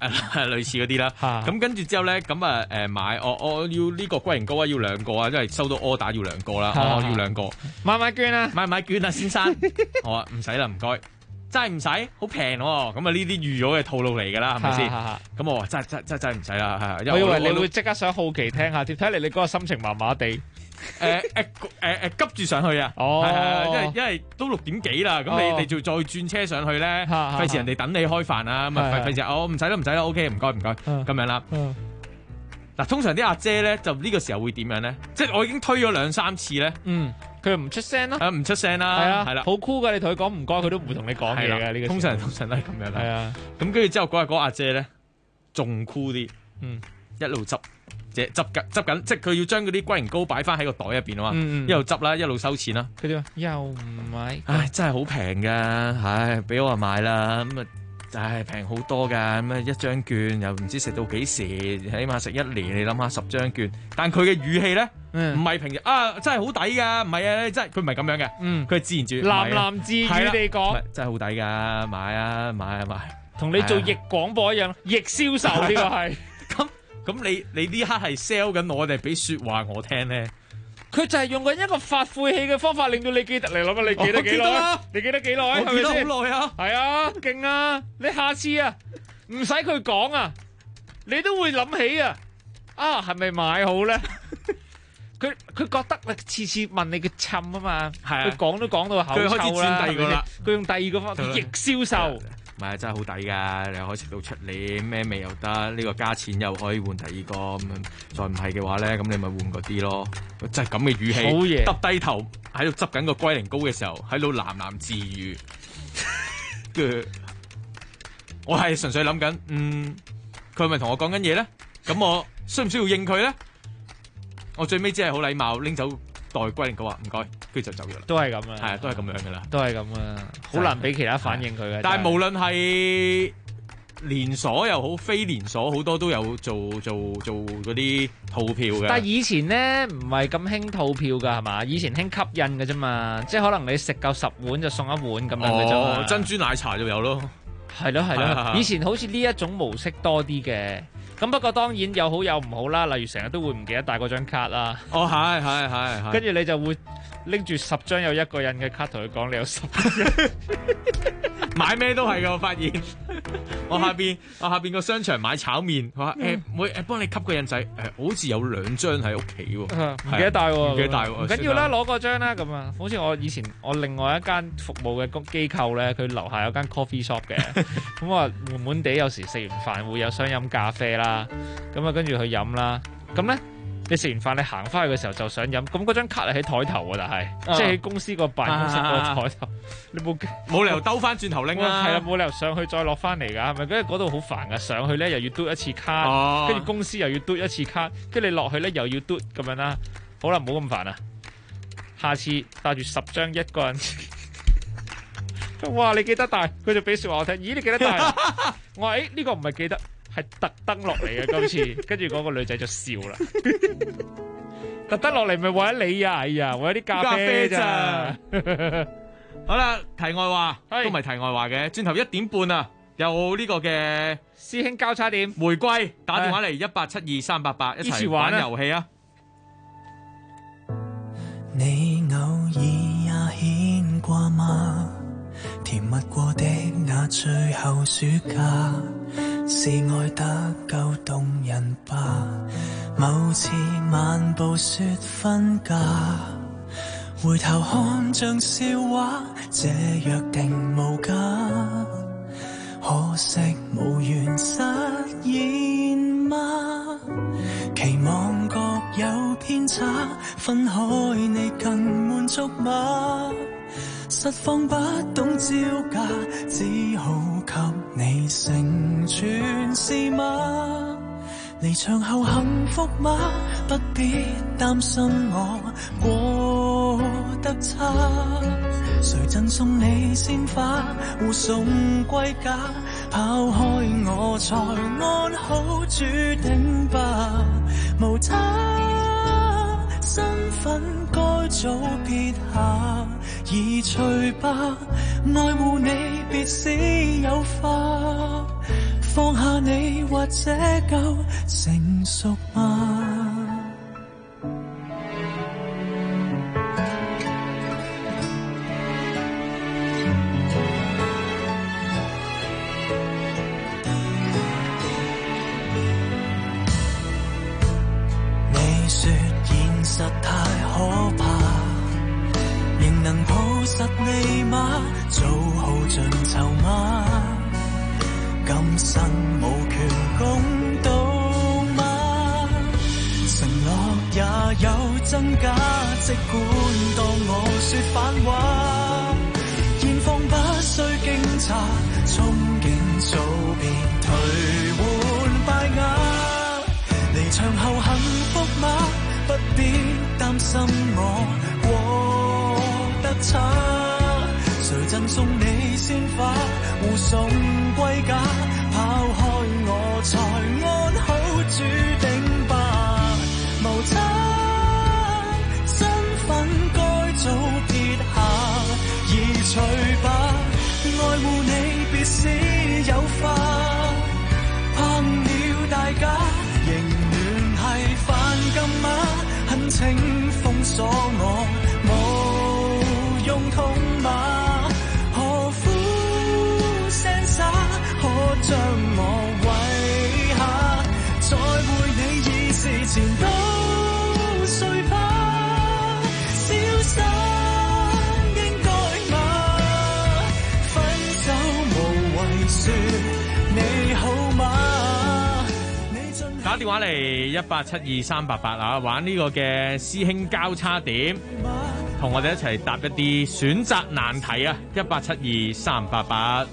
類似嗰啲啦。咁跟住之後咧，咁啊買我要呢個龜苓膏啊，要2個啊，因為收到 order 要2個啦，我要2個。 買券啊， 買券啊，先生。我話唔使啦，唔該。真係唔使，好平喎！咁啊呢啲預咗嘅套路嚟㗎啦，係咪先？咁我話真係唔使啦， 我以為你會即刻想好奇聽下添，睇嚟你嗰個心情麻麻地。 急住上去啊！因為都6點幾啦，咁你就再轉車上去咧，費事人哋等你開飯啊！咁啊費事唔使啦，OK，唔該咁樣啦。嗱，通常啲阿姐咧就呢個時候會點樣咧？即係我已經推咗2-3次咧。 佢唔出聲咯， 唔出聲啦， 係啦，好酷噶！你同佢講唔該，佢都唔會同你講嘢嘅。呢個通常都係咁樣啦。 係啊， 咁跟住之後嗰阿姐咧仲酷啲，一路執緊，即係佢要將嗰啲龜苓膏擺翻喺個袋入邊啊嘛，一路執啦，一路收錢啦。 佢點啊？又唔買？ 唉，真係好平噶，唉，俾我就買啦，咁啊。唉，平好多㗎，咁啊1張券又唔知食到幾時，起碼食1年。你諗下10張券，但佢嘅語氣咧，唔係平日啊，真係好抵㗎，唔係啊，真係佢唔係咁樣嘅，佢係自言自語， 喃自語地講， 真係好抵㗎，買啊， 同你做逆廣播一樣，逆銷售呢個係。 咁你呢刻係 sell 緊我哋俾説話我聽咧？ 佢就係用緊一個發晦氣嘅方法，令到你記得。你諗下，你記得幾耐？你記得幾耐？ 我記得好耐啊！ 係啊，勁啊！你下次啊，唔使佢講啊，你都會諗起啊。係咪買好咧？佢覺得你次次問你嘅氹啊嘛，佢講都講到口臭啦。佢開始轉第二個啦，佢用第二個方法逆銷售。 唔係真係好抵㗎，你又可以食到出年咩味又得，呢個加錢又可以換第二個咁樣。再唔係嘅話咧，咁你咪換嗰啲咯。真係咁嘅語氣，耷低頭喺度執緊個龜苓膏嘅時候，喺度喃自語。我係純粹諗緊，佢係咪同我講緊嘢咧？咁我需唔需要應佢咧？我最尾只係好禮貌拎走袋龜苓膏話唔該，跟住就走咗啦。 都係咁啊， 係啊，都係咁樣噶啦， 都係咁啊，好難俾其他反應佢嘅。 但係無論係連鎖又好，非連鎖好多都有做嗰啲套票嘅。 但係以前咧唔係咁興套票㗎係嘛？以前興吸引嘅啫嘛，即係可能你食夠10碗就送1碗咁樣嘅啫。 珍珠奶茶就有咯。 係咯，以前好似呢一種模式多啲嘅。咁不過當然有好有唔好啦，例如成日都會唔記得帶嗰張卡啦。 係。 跟住你就會拎住10張有1個人嘅卡同佢講你有10張。 買咩都係㗎，我發現。我下邊個商場買炒麵，佢話幫你吸個印仔，好似有2張喺屋企喎， 唔記得帶喎，唔緊要啦，攞個張啦咁啊。好似我以前我另外一間服務嘅機構咧，佢樓下有間 coffee shop 嘅，咁我悶悶地有時食完飯會有想飲咖啡啦，咁啊跟住去飲啦，咁咧。你食完飯，你行翻去嘅時候就想飲，咁嗰張卡係喺台頭喎，但係即係喺公司個辦公室個台頭，你冇理由兜翻轉頭拎啦， 係啊，冇理由上去再落翻嚟㗎，係咪？跟住嗰度好煩㗎，上去咧又要嘟一次卡，跟住公司又要嘟一次卡，跟住你落去咧又要嘟咁樣啦。好啦，唔好咁煩啊，下次帶住10張1個人。哇！你記得帶，佢就俾説話我聽。咦？你記得帶？我話呢個唔係記得。係特登落嚟嘅今次，跟住嗰個女仔就笑啦。特登落嚟咪為咗你啊！哎呀，為咗啲咖啡咋？ 好啦，題外話都唔係題外話嘅。轉頭1點半啊，有呢個嘅師兄交叉點玫瑰打電話嚟18723888一齊玩遊戲啊！ 你偶爾也牽掛嗎？甜蜜過的那最後暑假，是愛得夠動人吧？某次漫步說分家，回頭看像笑話，這約定無假，可惜無緣實現嗎？期望各有偏差，分開你更滿足嗎？實況不懂招架，只好給你成全是嗎？離場後幸福嗎？不必擔心我過得差，誰贈送你鮮花，護送歸家，拋開我才安好注定吧，無他身份該早撇下，移除吧，愛護你別使有花， 放下你或者夠成熟嗎？你說現實太可怕，仍能抱實你嗎？做好盡籌碼，今生無權公道嗎？承諾也有真假，即管當我說反話。現況不需驚詫，憧憬早別頹換敗瓦。離場後幸福嗎？不必擔心我過得差。誰贈送你鮮花，護送歸家，拋開我才安好注定吧。無差身份該早撇下，移除吧。愛護你別使有花，碰了大家，仍聯繫犯禁嗎？恨情封鎖我，無用痛罵。可將我遺下，再會你已是前度，誰怕消失應該嗎？分手無謂說你好嗎？ 打電話嚟1872388啊，玩呢個嘅師兄交叉點，同我哋一齊答一啲選擇難題啊！1872388。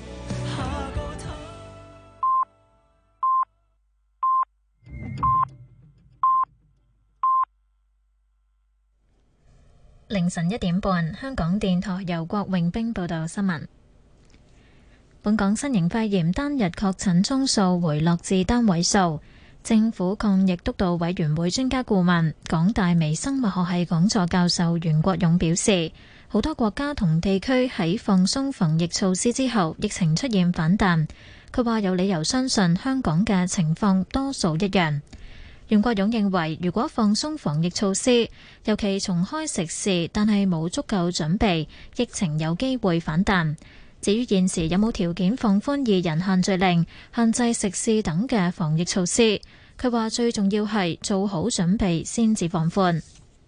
凌晨1點半，香港電台由郭永兵報道新聞。本港新型肺炎單日確診宗數回落至單位數。政府抗疫督導委員會專家顧問、港大微生物學系講座教授袁國勇表示，好多國家同地區喺放鬆防疫措施之後，疫情出現反彈。佢話有理由相信香港嘅情況多數一樣。袁國勇認為，如果放鬆防疫措施，尤其重開食肆，但係冇足夠準備，疫情有機會反彈。至於現時有冇條件放寬2人限聚令、限制食肆等嘅防疫措施，佢話最重要係做好準備先至放寬。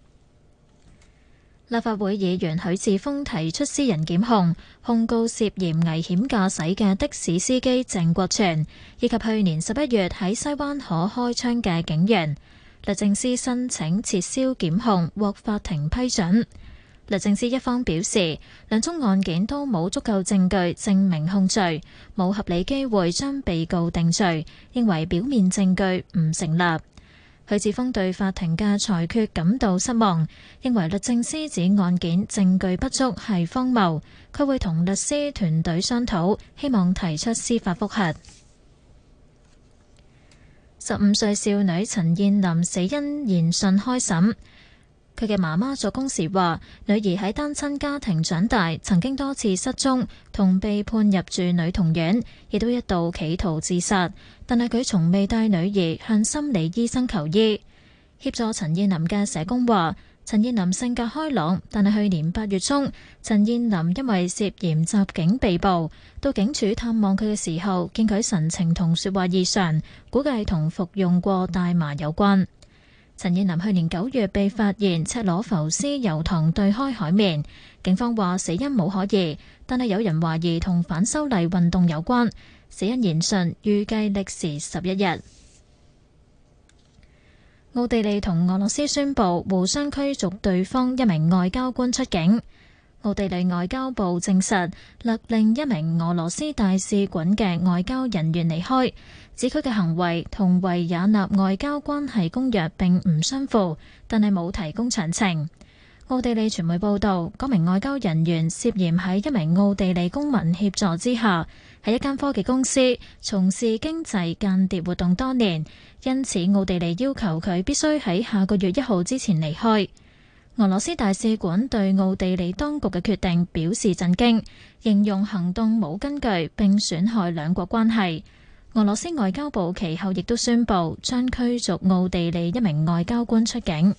立法會議員許智峰提出私人檢控，控告涉嫌危險駕駛嘅的士司機鄭國全，以及去年11月喺西灣河開槍嘅警員。律政司申請撤銷檢控，獲法庭批准。律政司一方表示，兩宗案件都冇足夠證據證明控罪，冇合理機會將被告定罪，認為表面證據唔成立。許智峰對法庭嘅裁決感到失望，認為律政司指案件證據不足係荒謬，佢會同律師團隊商討，希望提出司法覆核。15歲少女陳彥霖死因研訊開審。佢嘅媽媽作供時話，女兒喺單親家庭長大，曾經多次失蹤，同被判入住女童院，亦都一度企圖自殺，但係佢從未帶女兒向心理醫生求醫。協助陳彥霖嘅社工話，陳彥霖性格開朗，但係去年8月中，陳彥霖因為涉嫌襲警被捕，到警署探望佢嘅時候，見佢神情同說話異常，估計同服用過大麻有關。陳彥霖去年9月被發現赤裸浮屍油塘對開海面，警方話死因冇可疑，但係有人懷疑同反修例運動有關。死因研訊預計歷時11日。奧地利同俄羅斯宣布互相驅逐對方一名外交官出境。奧地利外交部證實勒令一名俄羅斯大使館嘅外交人員離開，指佢嘅行為同維也納外交關係公約並唔相符，但係冇提供詳情。奧地利傳媒報道，嗰名外交人員涉嫌喺一名奧地利公民協助之下，喺一間科技公司從事經濟間諜活動多年，因此奧地利要求佢必須喺下個月1號之前離開。俄羅斯大使館對奧地利當局嘅決定表示震驚，形容行動冇根據並損害兩國關係。 俄羅斯外交部其後亦都宣布將驅逐奧地利一名外交官出境。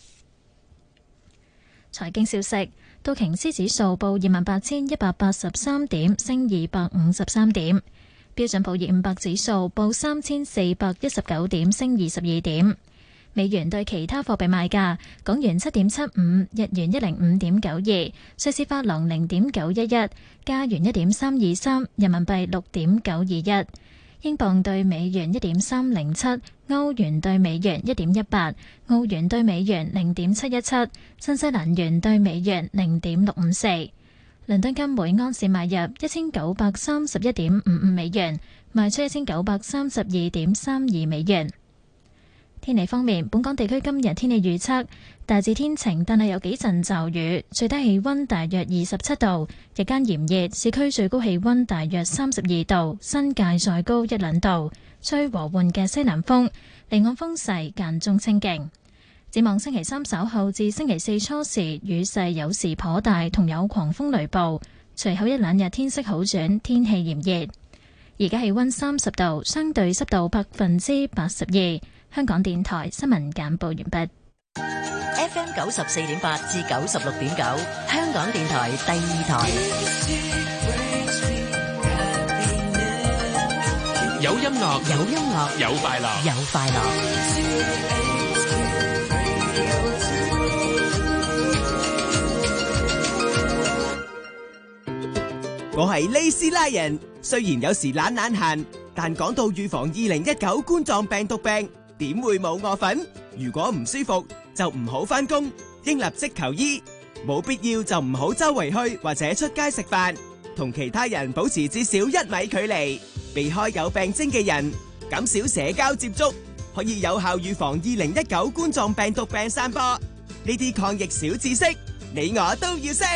財經消息，道瓊斯指數報28,183點，升253點；標準普爾500指數報3,419點，升22點。美元對其他貨幣賣價：港元7.75，日元105.92，瑞士法郎0.911，加元1.323，人民幣6.921。英鎊對美元1.307，歐元對美元1.18，澳元對美元0.717，新西蘭元對美元0.654。倫敦金每安士買入1931.55美元，賣出1932.32美元。天氣方面，本港地區今日天氣預測大致天晴，但係有幾陣驟雨，最低氣溫大約27度，日間炎熱，市區最高氣溫大約32度，新界再高1-2度，吹和緩嘅西南風，離岸風勢間中清勁。展望星期三稍後至星期四初時，雨勢有時頗大，同有狂風雷暴，隨後1-2日天色好轉，天氣炎熱。而家氣溫30度，相對濕度82%。香港電台新聞簡報完畢。 FM 94.8至96.9，香港電台第2台。 有音樂， 有音樂， 有快樂， 有快樂。 我係利斯拉人，雖然有時懶閒，但講到預防2019冠狀病毒病，點會冇我份？如果唔舒服就唔好返工，應立即求醫。冇必要就唔好周圍去或者出街食飯，同其他人保持至少1米距離，避開有病徵嘅人，減少社交接觸，可以有效預防2019冠狀病毒病散播。呢啲抗疫小知識，你我都要識。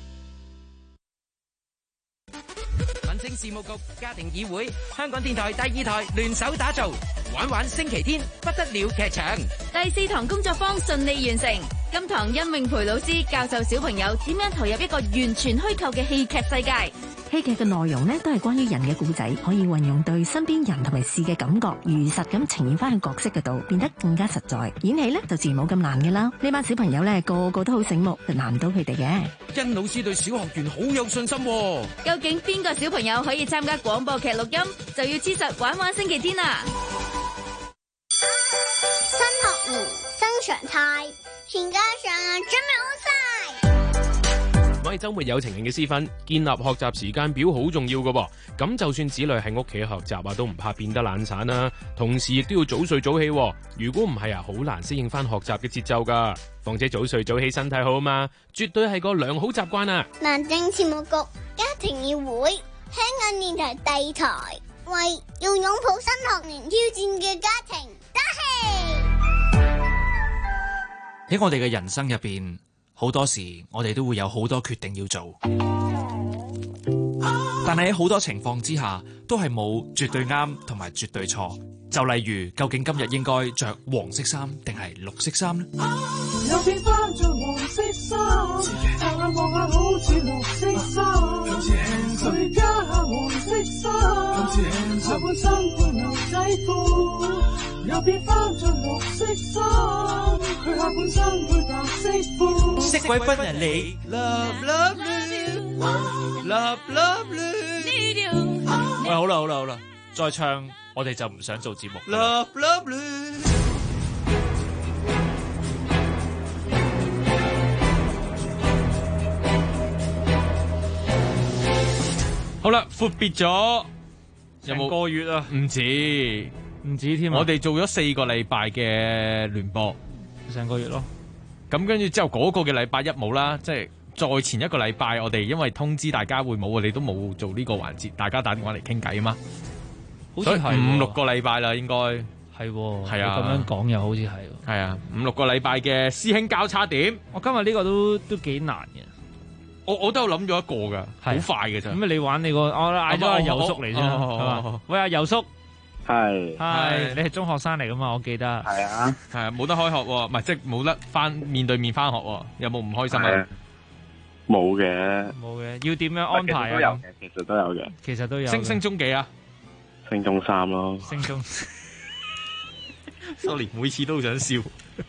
民政事務局、家庭議會、香港電台第2台聯手打造玩玩星期天不得了劇場第4堂工作坊順利完成。今堂殷永培老師教授小朋友點樣投入一個完全虛構嘅戲劇世界。 戲劇嘅內容呢，都係關於人嘅故仔，可以運用對身邊人同埋事嘅感覺，如實咁呈現翻喺角色嗰度，變得更加實在。演戲呢，就自然冇咁難嘅啦。呢班小朋友呢，個個都好醒目，就難唔到佢哋嘅。 殷老師對小學員好有信心喎。 究竟邊個小朋友可以參加廣播劇錄音，就要黐實玩玩星期天啦。 新學年新常態，全家上準備好晒。 我係周末有情人嘅私分，建立學習時間表好重要㗎喎。咁就算子女喺屋企學習啊，都唔怕變得懶散啦。同時亦都要早睡早起喎。如果唔係啊，好難適應翻學習嘅節奏噶。況且早睡早起身體好啊嘛，絕對係個良好習慣啊。 民政事務局家庭議會，香港電台第2台，為要擁抱新學年挑戰嘅家庭打氣。 喺我哋嘅人生入邊，好多時我哋都會有好多決定要做，但係喺好多情況之下，都係冇絕對啱同埋絕對錯。就例如，究竟今日應該着黃色衫定係綠色衫呢？ 又變翻着黃色衫，擦下望下好似綠色衫，佢加下黃色衫，下半身配牛仔褲，又變翻着綠色衫，佢下半身配白色褲， 色鬼分人你 love love love love love。 喂，好啦好啦好啦，再唱我哋就唔想做節目。 Love love love。 好啦，闊別咗有冇個月啊？ 唔止添啊！我哋做咗4個禮拜嘅聯播， 成個月咯。 咁跟住之後嗰個嘅禮拜一冇啦，即係再前一個禮拜，我哋因為通知大家會冇，我哋都冇做呢個環節，大家打電話嚟傾偈啊嘛。 好似係 5-6個禮拜啦，應該係係啊。 咁樣講又好似係啊，5-6個禮拜嘅師兄交叉點。 我今日呢個都幾難嘅。 我都有諗咗一個噶，好快嘅咋。 咁你玩你個，我嗌咗阿游叔嚟先啦，係嘛？喂，阿游叔，係，你係中學生嚟噶嘛？我記得。 係啊， 冇得開學喎，唔係即係冇得面對面翻學喎，有冇唔開心啊？ 冇嘅， 要點樣安排啊？ 其實都有嘅， 其實都有。 升中幾啊？ 升中3咯。 升中 ，sorry，每次都想笑。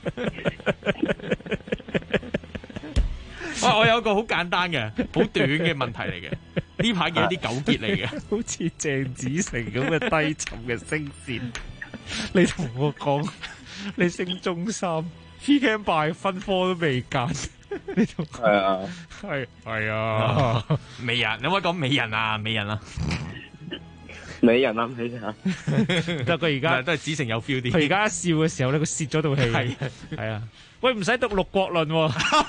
我有個好簡單嘅、好短嘅問題嚟嘅，呢排嘅一啲糾結嚟嘅， 好似鄭子誠咁嘅低沉嘅聲線。你同我講，你升中3 ，P.Cam 拜分科都未揀，你同係啊， 係啊， 美人，你可以講美人啊，美人啊。 美人諗起嚇， 得佢而家都係子誠有 feel 啲。 佢而家一笑嘅時候咧，佢泄咗道氣。係啊，喂，唔使讀六國論喎。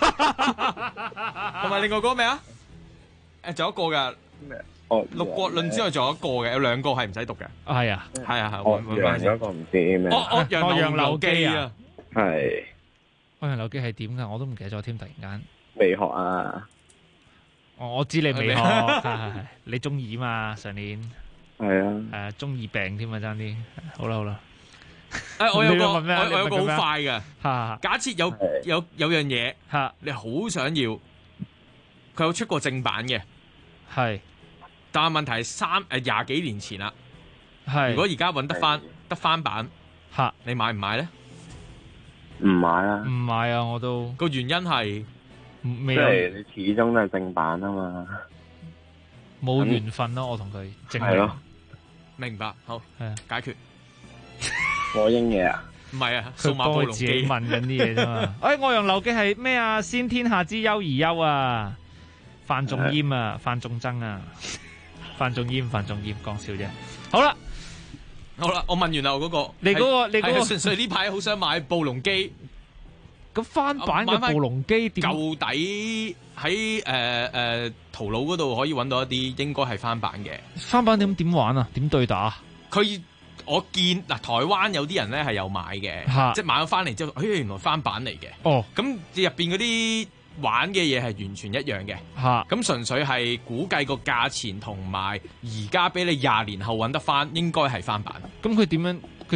同埋另外嗰個咩啊？仲有一個㗎。 咩？ 六國論之外仲有一個嘅，有兩個係唔使讀嘅。 係啊， 岳陽嗰個唔知咩。 岳陽樓記啊。 係。 岳陽樓記係點㗎？我都唔記得咗添，突然間。 未學啊！ 我知你未學，係你中二嘛？上年。係啊，中二病添啊，爭啲。好啦， 我有個好快嘅，假設有樣嘢，你好想要，佢有出過正版嘅， 係， 但係問題係20幾年前啦， 係。 如果而家揾得翻版，你買唔買咧？ 唔買啊！ 唔買啊！我都個原因係， 即係你始終都係正版啊嘛， 冇緣分咯，我同佢係咯。 明白，好，解決。 火影嘢啊？ 唔係啊，數碼暴龍機自己問緊啲嘢啫嘛。岳陽樓記係咩啊？先天下之憂而憂啊！范仲淹啊，范仲增啊，范仲淹，講笑啫。好啦， 我問完啦，嗰個你嗰個純粹呢排好想買暴龍機。 咁翻版嘅暴龍機舊底喺淘寶嗰度可以揾到一啲應該係翻版嘅。 翻版點玩啊？點對打？ 我見嗱，台灣有啲人咧係有買嘅，即係買咗翻嚟之後，原來翻版嚟嘅。哦，咁入邊嗰啲玩嘅嘢係完全一樣嘅。咁純粹係估計個價錢同埋而家俾你20年後揾得翻，應該係翻版。 咁佢點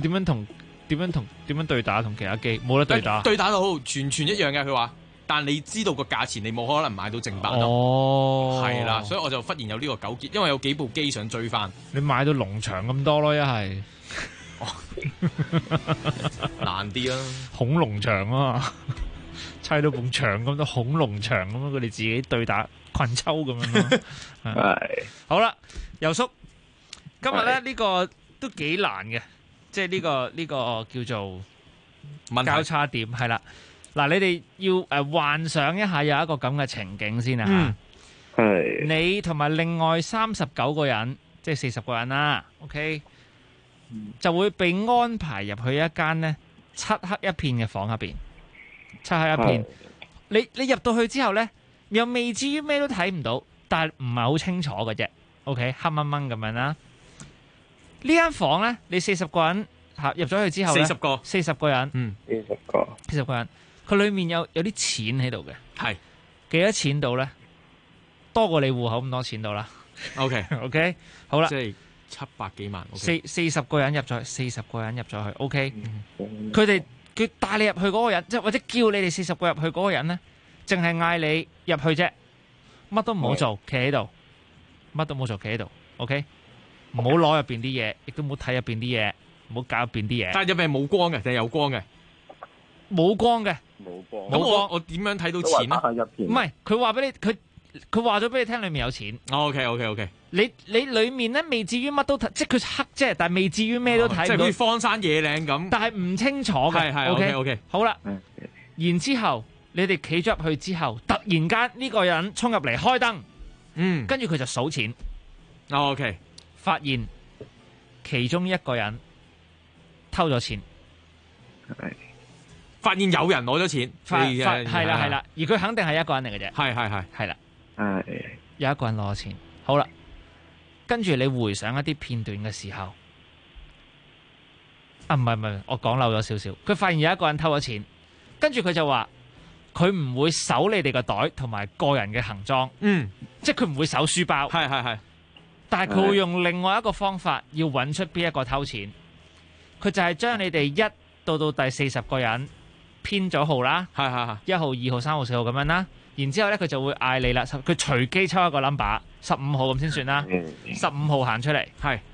樣對打同其他機？冇得對打。 對打到好，全一樣嘅。佢話，但你知道個價錢，你冇可能買到正版咯。 哦， 係啦，所以我就忽然有呢個糾結，因為有幾部機想追翻。 你買到農場咁多咯，一係難啲啦。 恐龍場啊，砌到埲牆咁多恐龍場咁樣，佢哋自己對打群抽咁樣咯。 係。 好啦，游叔，今日咧呢個都幾難嘅。即係呢個叫做交叉點係啦。嗱，你哋要幻想一下有一個咁嘅情景先啊。 係。 你同埋另外39個人，即係40個人啦。OK，就會被安排入去一間呢漆黑一片嘅房入邊。漆黑一片，你入到去之後呢，又未至於咩都睇唔到，但係唔係好清楚嘅啫。OK，黑掹掹咁樣啦。呢間房咧，你40個人入咗去之後咧，40個人，40個人，佢裏面有啲錢喺度嘅， 係幾多錢到咧？多過你戶口咁多錢到啦。OK， 好啦， 即係700幾萬。 40個人入咗去，40個人入咗去。OK，佢帶你入去嗰個人，即係或者叫你哋40個入去嗰個人咧，淨係嗌你入去啫，乜都唔好做，企喺度，乜都冇做，企喺度。OK。唔好攞入邊啲嘢，亦都唔好睇入邊啲嘢，唔好搞入邊啲嘢。 但係入邊係冇光嘅定係有光嘅？ 冇光嘅。 冇光。 咁我點樣睇到錢啊？ 唔係，佢話俾你，佢話咗俾你聽，裏面有錢。 OK。 你裏面咧未至於乜都睇，即係佢黑啫，但係未至於咩都睇唔到。 即係好似荒山野嶺咁。 但係唔清楚嘅。係 OK。好啦，然之後你哋企咗入去之後，突然間呢個人衝入嚟開燈，跟住佢就數錢。 OK。 發現其中一個人偷咗錢， 發現有人攞咗錢， 係啦，而佢肯定係一個人嚟嘅啫，係啦，有一個人攞咗錢。好啦，跟住你回想一啲片段嘅時候，唔係，我講漏咗少少。佢發現有一個人偷咗錢，跟住佢就話佢唔會搜你哋個袋同埋個人嘅行裝，即係佢唔會搜書包， 係。 但係佢會用另外一個方法，要揾出邊一個偷錢。佢就係將你哋1到第40個人編咗號啦，1號、2號、3號、4號咁樣啦。然之後咧，佢就會嗌你啦，佢隨機抽一個 number，15號咁先算啦。15號行出嚟，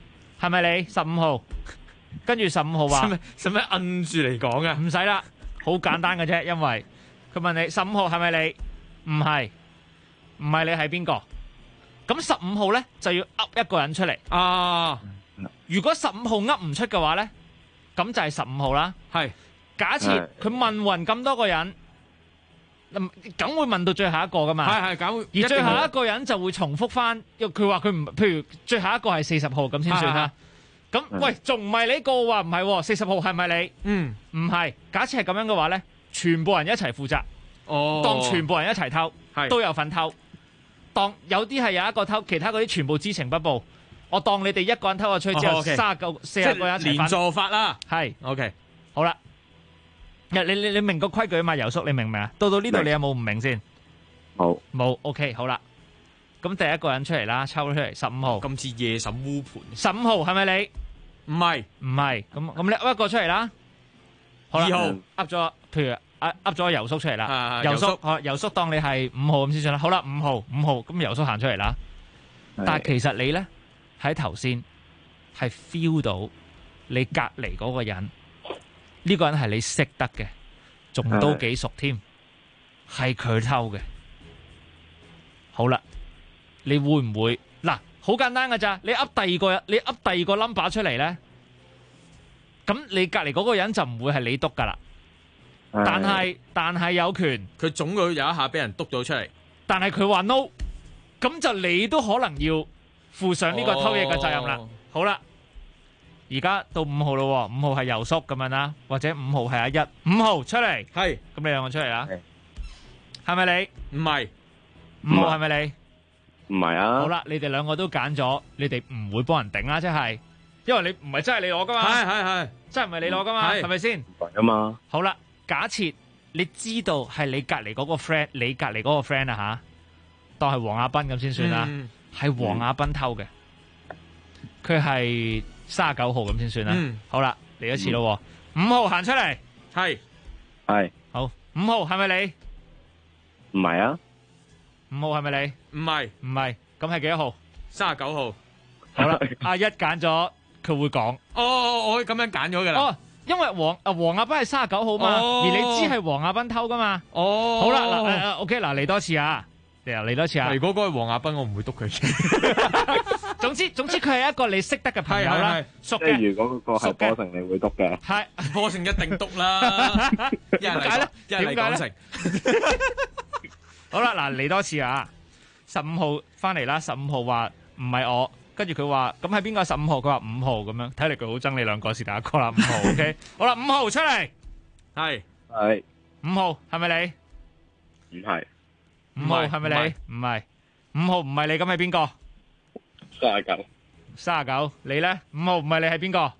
係咪你15號？跟住15號話使唔使摁住嚟講啊？ 唔使啦，好簡單嘅啫，因為佢問你15號係咪你？唔係你係邊個？咁15號咧就要噏一個人出嚟啊！ 如果15號噏唔出嘅話咧，咁就係15號啦。 係假設佢問勻咁多個人，梗會問到最後一個噶嘛？ 係梗會。 而最後一個人就會重複翻，佢話佢唔，譬如最後一個係40號咁先算啦。咁喂，仲唔係你個話唔係40號係咪你？唔係。假設係咁樣嘅話咧，全部人一齊負責。當全部人一齊偷，都有份偷。當有啲係有一個偷，其他嗰啲全部知情不報。我當你哋一個人偷咗出去之後，40個人一齊連坐法啦。 係 OK， 好啦。你明個規矩嘛？游叔，你明唔明啊？到呢度你有冇唔明先？冇。OK， 好啦。咁第一個人出嚟啦，抽咗出嚟15號。 今次夜審烏盤。 15號係咪你？ 唔係。 咁你噏一個出嚟啦。好啦， 2號噏咗，譬如噏咗游叔出嚟啦。游叔當你係5號咁先算啦。好啦，5號，咁游叔行出嚟啦。但係其實你咧喺頭先係 feel 到你隔離嗰個人。呢個人係你識得嘅，仲都幾熟添，係佢偷嘅。好啦，你會唔會嗱？好簡單㗎咋，你噏第二個 number 出嚟咧，咁你隔離嗰個人就唔會係你篤噶啦。但係有權， 佢總會有一下俾人篤到出嚟。 但係佢話 no， 咁就你都可能要負上呢個偷嘢嘅責任啦。好啦。而家到5號咯，5號係游叔咁樣啦，或者5號係阿1，5號出嚟，係，咁你兩個出嚟啦，係咪你？唔係，5號係咪你？ 唔係啊。 好啦，你哋兩個都揀咗，你哋唔會幫人頂啦，即係，因為你唔係真係你攞噶嘛，係，真係唔係你攞噶嘛，係咪先？ 唔係啊嘛。好啦，假設你知道係你隔離嗰個 friend，你隔離嗰個 friend 啊吓，當係黃亞斌咁先算啦，係黃亞斌偷嘅，佢係。39號咁先算啦。好啦，嚟一次咯。5號行出嚟，係好。5號係咪你？ 唔係啊。 5號係咪你？ 唔係， 咁係幾多號 ？39號。 好啦，阿1揀咗，佢會講。 我可以咁樣揀咗噶啦。 因為黃亞斌係39號嘛，而你知係黃亞斌偷噶嘛。好啦，嗱，OK，嗱嚟多次啊。嚟多次啊！ 如果嗰個黃亞斌，我唔會督佢。 總之佢係一個你識得嘅朋友啦，熟嘅。 即係如果嗰個係波成，你會督嘅。 係波成一定督啦。點解咧？點解咧？好啦，嗱嚟多次啊！15號翻嚟啦，15號話唔係我，跟住佢話咁係邊個？15號佢話5號咁樣，睇嚟佢好憎你兩個是第一個啦。5號 OK， 好啦，5號出嚟，係5號係咪你？唔係。5號係咪你？唔係。5號唔係你，咁係邊個？39。你咧？5號唔係你係邊個？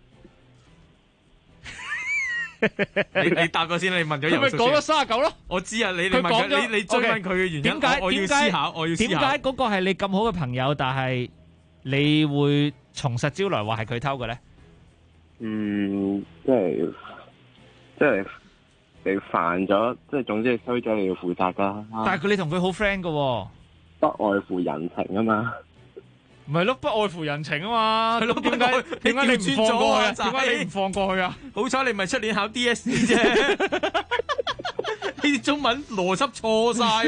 你答咗先，你問咗游叔先。 佢咪講咗39咯？ 我知啊，你追問佢嘅原因，點解？我要思考。點解嗰個係你咁好嘅朋友，但係你會從實招來話係佢偷嘅咧？ 即係。你犯咗，即係總之係衰咗，你要負責噶。 但係你同佢好 friend 噶， 不外乎人情啊嘛。 唔係咯，不外乎人情啊嘛。係咯，點解你唔放過去啊？點解你唔放過去啊？ 好彩你咪出年考 DSE 啫。呢啲中文邏輯錯晒。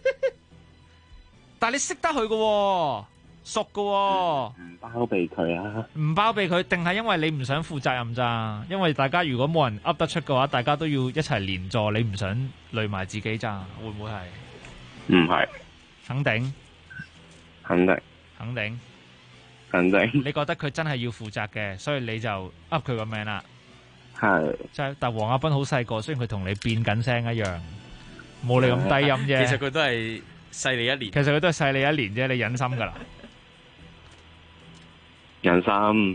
但係你識得佢噶，熟噶。 唔包庇佢啊？ 唔包庇佢，定係因為你唔想負責任咋？因為大家如果冇人噏得出嘅話，大家都要一齊連坐，你唔想累埋自己咋？會唔會係？ 唔係。 肯定。你覺得佢真係要負責嘅，所以你就噏佢個名啦。 係。 但黃亞斌好細個，雖然佢同你變緊聲一樣，冇你咁低音啫。 其實佢都係細你一年啫，你忍心噶啦。 人心，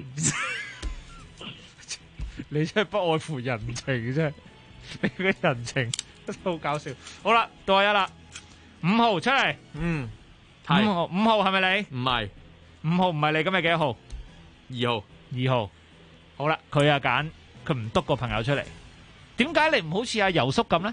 你真係不外乎人情啫，你嘅人情真係好搞笑。好啦，到阿1啦，5號出嚟，5號係咪你？ 唔係 ，5號唔係你，咁係幾多號？2號，好啦，佢啊揀，佢唔督個朋友出嚟，點解你唔好似阿游叔咁咧？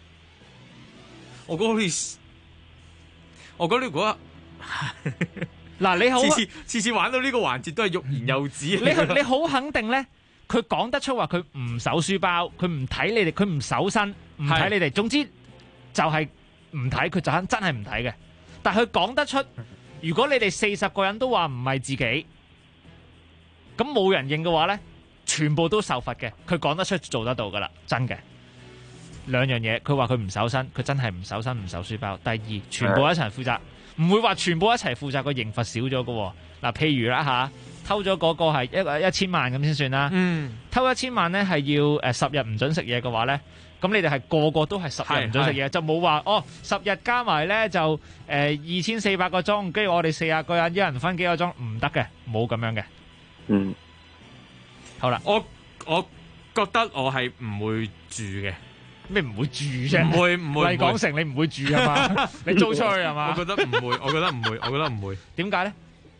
我覺得如果嗱，你好， 次次玩到呢個環節都係欲言又止。 你好肯定咧，佢講得出話佢唔搜書包，佢唔睇你哋，佢唔搜身，唔睇你哋。總之就係唔睇，佢就真係唔睇嘅。但係佢講得出，如果你哋40個人都話唔係自己，咁冇人認嘅話咧，全部都受罰嘅。佢講得出做得到噶啦，真嘅。兩樣嘢，佢話佢唔搜身，佢真係唔搜身唔搜書包。第二，全部一齊負責，唔會話全部一齊負責，個刑罰少咗嘅。嗱，譬如啦嚇，偷咗嗰個係1000萬咁先算啦。偷1000萬咧係要10日唔準食嘢嘅話咧，咁你哋係個個都係10日唔準食嘢，就冇話10日加埋咧就2400個鐘，跟住我哋40個人一人分幾個鐘，唔得嘅，冇咁樣嘅。好啦， 我覺得我係唔會住嘅。 咩唔會住啫？ 唔會麗港城你唔會住啊嘛？你租出去係嘛？ 我覺得唔會，我覺得唔會。 點解咧？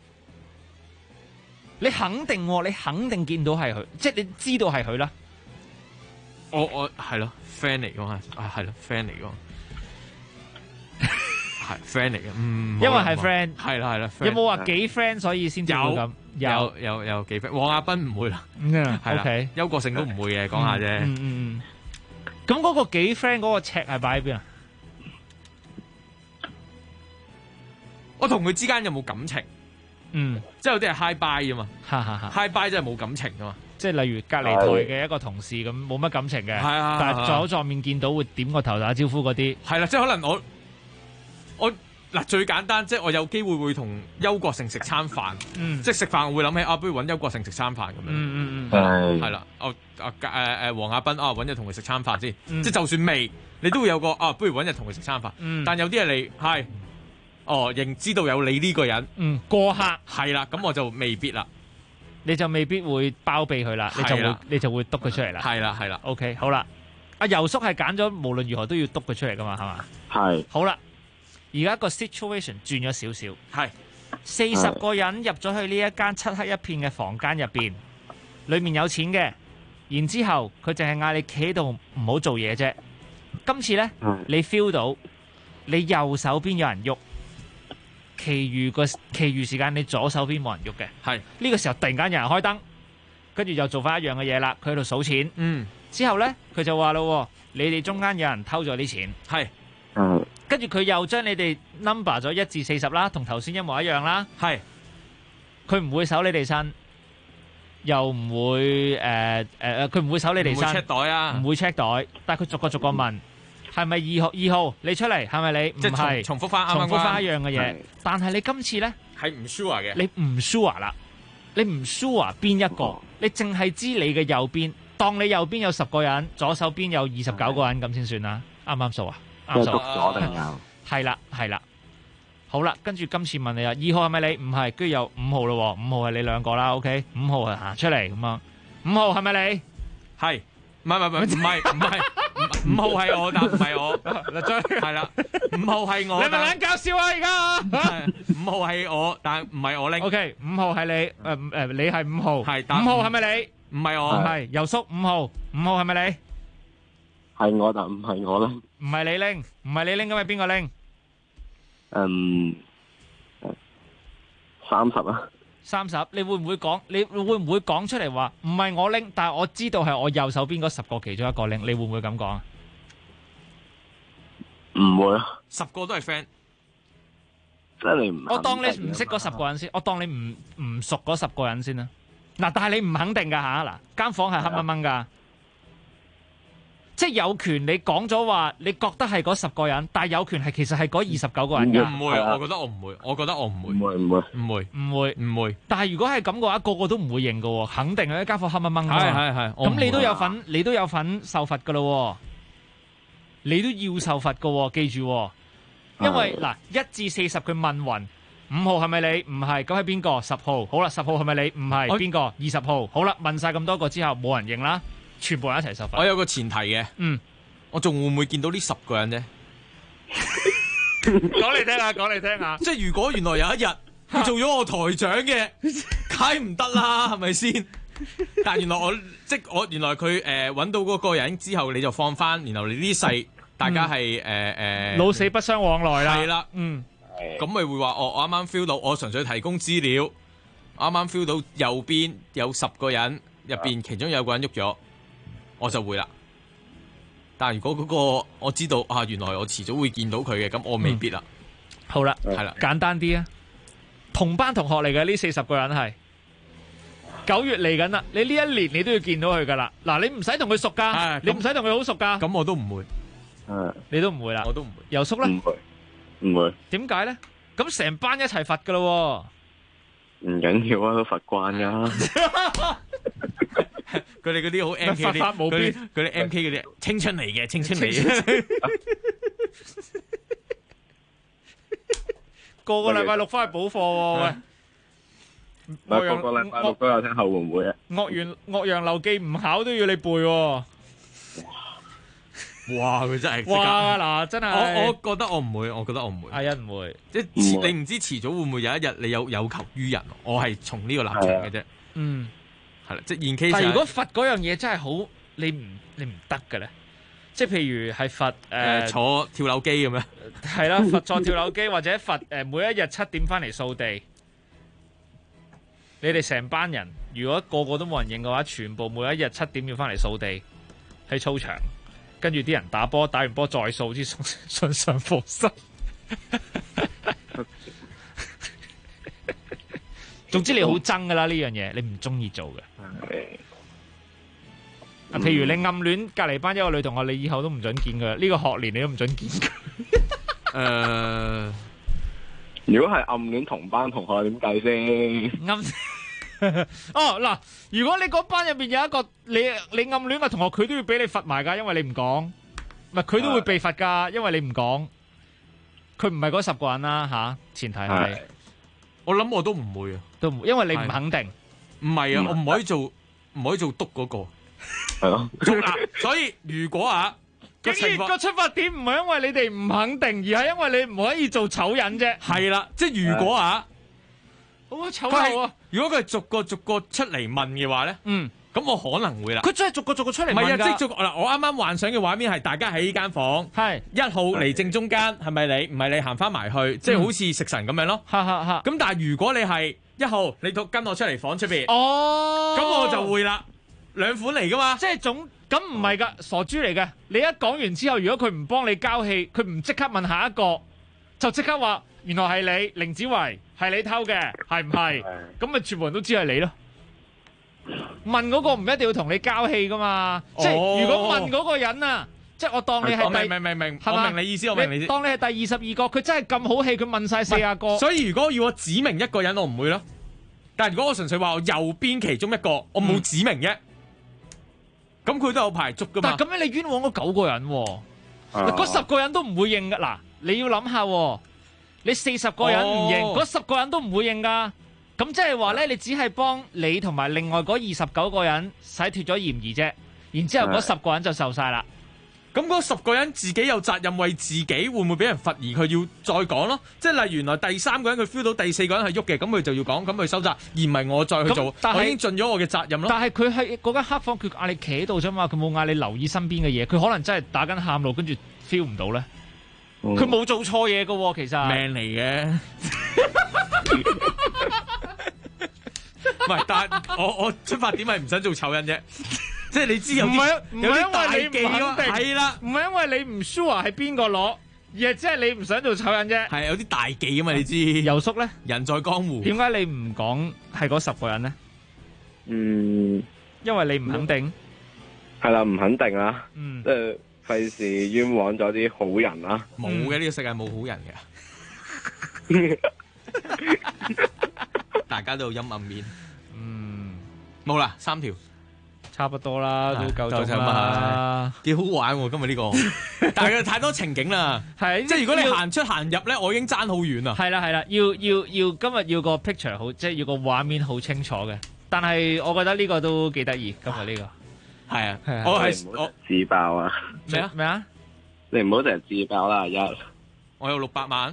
你肯定見到係佢，即係你知道係佢啦。 我係咯 friend 嚟㗎嘛，係咯 friend 嚟㗎，係 friend 嚟嘅。 因為係 friend， 係啦。 有冇話幾 friend 所以先至會咁？ 有幾 friend？黃亞斌唔會啦，係啦。邱國勝都唔會嘅，講下啫。 咁嗰個幾 friend 嗰個尺係擺喺邊啊？ 我同佢之間有冇感情？即係有啲係 high bye 啊嘛，high bye 真係冇感情噶嘛。 即係例如隔離台嘅一個同事咁，冇乜感情嘅。但係撞口撞面見到會點個頭打招呼嗰啲。係啦， 即係可能我嗱最簡單，即係我有機會同邱國勝食餐飯，即係食飯我會諗起不如揾邱國勝食餐飯咁樣。係啦，黃亞斌揾日同佢食餐飯先，即係就算未，你都會有個不如揾日同佢食餐飯。但有啲係你係認知道有你呢個人， 過客係啦，咁我就未必啦， 你就未必會包庇佢啦，你就會督佢出嚟啦。係啦 ，OK 好啦，阿游叔係揀咗無論如何都要督佢出嚟噶嘛，係嘛？ 係。 好啦，而家個 situation 轉咗少少，係40個人入咗去呢一間漆黑一片嘅房間入邊，裏面有錢嘅，然之後佢淨係嗌你企喺度唔好做嘢啫。今次呢，你 feel 到你右手邊有人喐，其餘時間你左手邊冇人喐嘅。係呢個時候突然間有人開燈，跟住就做翻一樣嘅嘢啦。佢喺度數錢，之後呢，佢就話咯，你哋中間有人偷咗啲錢，係。跟住佢又將你哋 number 咗1至40啦，同頭先一模一樣啦。係，佢唔會搜你哋身，又唔會佢唔會搜你哋身。唔會 check 袋啊，唔會 check袋。但係佢逐個問，係咪2號？你出嚟係咪你？唔係，重複翻一樣嘅嘢。但係你今次咧係唔 sure 嘅， 你唔 sure 啦，你唔 sure 邊一個？你淨係知你嘅右邊，當你右邊有10個人，左手邊有29個人咁先算啦。啱唔啱數啊？啱數，係啦，好啦，跟住今次問你啊，2號係咪你？唔係，跟住有5號咯，5號係你兩個啦 ，OK， 5號行出嚟咁啊，5號係咪你？係，唔係，5號係我，但唔係我，係啦，5號係我，你咪懶搞笑啊而家，5號係我，但唔係我拎 ，OK， 5號係你，你係5號，係，5號係咪你？唔係我，係，游叔5號係咪你？ 係我，但唔係我拎。 唔係你拎，咁係邊個拎 ？30啊。 30，你會唔會講？你會唔會講出嚟話唔係我拎，但係我知道係我右手邊嗰10個其中一個拎？你會唔會咁講啊？ 唔會啊。 10個都係 friend。 即係你唔。 我當你唔識嗰10個人先，我當你唔熟嗰10個人先啦。嗱，但係你唔肯定噶吓，嗱，間房係黑掹掹噶。即係有權你講咗話，你覺得係嗰10個人，但係有權係其實係嗰29個人㗎。 唔會，我覺得我唔會。但係如果係咁嘅話，個個都唔會認㗎喎，肯定係一間房黑掹掹㗎。係。 咁你都有份受罰㗎咯，你都要受罰㗎喎，記住。因為嗱1至40佢問勻，5號係咪你？唔係，咁係邊個？10號。好啦，10號係咪你？唔係，邊個？20號。好啦，問晒咁多個之後，冇人認啦。全部人一齊受罰。我有個前提嘅，我仲會唔會見到呢10個人啫？講嚟聽下。即係如果原來有一日佢做咗我台長嘅，梗唔得啦，係咪先？但原來原來佢揾到嗰個人之後，你就放翻，然後你呢世大家係老死不相往來啦。係啦， 咁咪會話我啱啱 feel 到，我純粹提供資料，啱啱 feel 到右邊有10個人，入邊其中有個人喐咗，我就會啦。但係如果嗰個我知道啊，原來我遲早會見到佢嘅，咁我未必啦。 好啦， 係啦， 簡單啲啊，同班同學嚟嘅呢40個人係9月嚟緊啦，你呢一年你都要見到佢噶啦。嗱，你唔使同佢熟噶，你唔使同佢好熟噶。 咁我都唔會， 你都唔會啦， 我都唔會。 游叔咧， 唔會。 點解咧？咁成班一齊罰噶咯。 唔緊要啊，都罰慣噶。 佢哋嗰啲好 M K 啲，嗰啲 M K 嗰啲青春嚟嘅，青春嚟嘅。 個禮拜六翻去補課喎，喂！ 個禮拜六都有聽後援會啊。 岳陽樓記唔考都要你背喎。 哇！佢真係哇嗱，真係我覺得我唔會，我覺得我唔會。 阿欣唔會， 即係你唔知遲早會唔會有一日你有求於人？我係從呢個立場嘅啫。 嗯， 係啦，即係現 case。 但係如果罰嗰樣嘢真係好，你唔得嘅咧？即係譬如係罰坐跳樓機咁樣。 係啦，罰坐跳樓機或者罰每一日7點翻嚟掃地。你哋成班人，如果個個都冇人應嘅話，全部每一日7點要翻嚟掃地喺操場。跟住啲人打波，打完波再掃先順上課室。總之你好憎噶啦呢樣嘢，你唔中意做嘅。譬如你暗戀隔離班一個女同學，你以後都唔准見佢。呢個學年你都唔准見佢。 如果係暗戀同班同學點計先？ 哦嗱，如果你嗰班入邊有一個你暗戀嘅同學，佢都要俾你罰埋噶，因為你唔講，唔係佢都會被罰噶，因為你唔講。佢唔係嗰10個人啦吓，前提係。 我諗我都唔會啊， 都唔，因為你唔肯定。 唔係啊，我唔可以做督嗰個。 係咯。 所以如果竟然個出發點唔係因為你哋唔肯定，而係因為你唔可以做醜人啫。 係啦，即係如果好醜陋啊！ 如果佢係逐個出嚟問嘅話咧，咁我可能會啦。 佢真係逐個出嚟問㗎。唔係啊，即係嗱，我啱啱幻想嘅畫面係大家喺呢間房，係1號嚟正中間，係咪你？唔係你行翻埋去，即係好似食神咁樣咯。咁但係如果你係1號，你跟我出嚟房出邊，咁我就會啦。兩款嚟噶嘛， 即係咁唔係㗎，傻豬嚟嘅。你一講完之後，如果佢唔幫你交戲，佢唔即刻問下一個，就即刻話原來係你，凌子維係你偷嘅，係唔係？咁咪全部人都知係你咯。問嗰個唔一定要同你交戲噶嘛，即係如果問嗰個人啊，即係我當你係明，我明你意思，我明你意思。 當你係第22個，佢真係咁好戲，佢問晒40個。 所以如果要我指明一個人，我唔會咯。但係如果我純粹話我右邊其中一個，我冇指明啫。咁佢都有排捉噶嘛？ 但係咁樣你冤枉咗9個人喎，嗰10個人都唔會認噶。嗱，你要諗下，你40個人唔認，嗰10個人都唔會認噶。咁即係話咧，你只係幫你同埋另外嗰29個人洗脫咗嫌疑啫。然之後嗰10個人就受晒啦。 咁嗰10個人自己有責任為自己會唔會俾人罰而佢要再講咯？即係例如原來第3個人佢 feel 到第4個人係喐嘅，咁佢就要講，咁佢收責，而唔係我再去做。我已經盡咗我嘅責任咯。 但係佢係嗰間黑房，佢嗌你企喺度啫嘛，佢冇嗌你留意身邊嘅嘢。佢可能真係打緊喊路，跟住 feel 唔到咧。佢冇做錯嘢㗎喎，其實命嚟嘅。唔係，但係我出發點係唔想做醜人啫。即係你知有啲大忌咯，係啦， 唔係因為你唔 sure 係邊個攞，而係即係你唔想做醜人啫。 係有啲大忌啊嘛，你知。 游叔咧， 人在江湖， 點解你唔講係嗰10個人咧？因為你唔肯定。 係啦，唔肯定啦。即係費事冤枉咗啲好人啦。 冇嘅，呢個世界冇好人嘅。大家都有陰暗面。冇啦，3條。 差不多啦，都夠鐘啦， 幾好玩喎！今日呢個，但係太多情景啦，係即係如果你行出行入咧，我已經爭好遠啦。 係啦，要今日要個 picture 好，即係要個畫面好清楚嘅。但係我覺得呢個都幾得意，今日呢個係啊， 我自爆啊！ 咩啊？ 你唔好成日自爆啦， 我有600萬。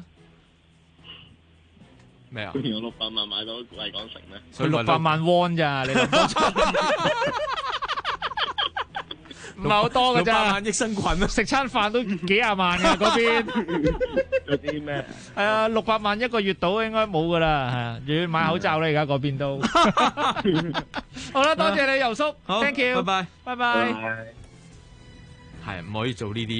咩啊？ 有600萬買到麗港城咩？ 佢600萬 won 咋？你諗多咗？ 唔係好多㗎咋 ，600萬益生菌啊， 食餐飯都幾廿萬㗎嗰邊。 嗰啲咩？ 係啊，600萬一個月到應該冇㗎啦，係啊，又要買口罩啦，而家嗰邊都。好啦，多謝你游叔 ，thank you， 拜拜， 拜拜。 係唔可以做呢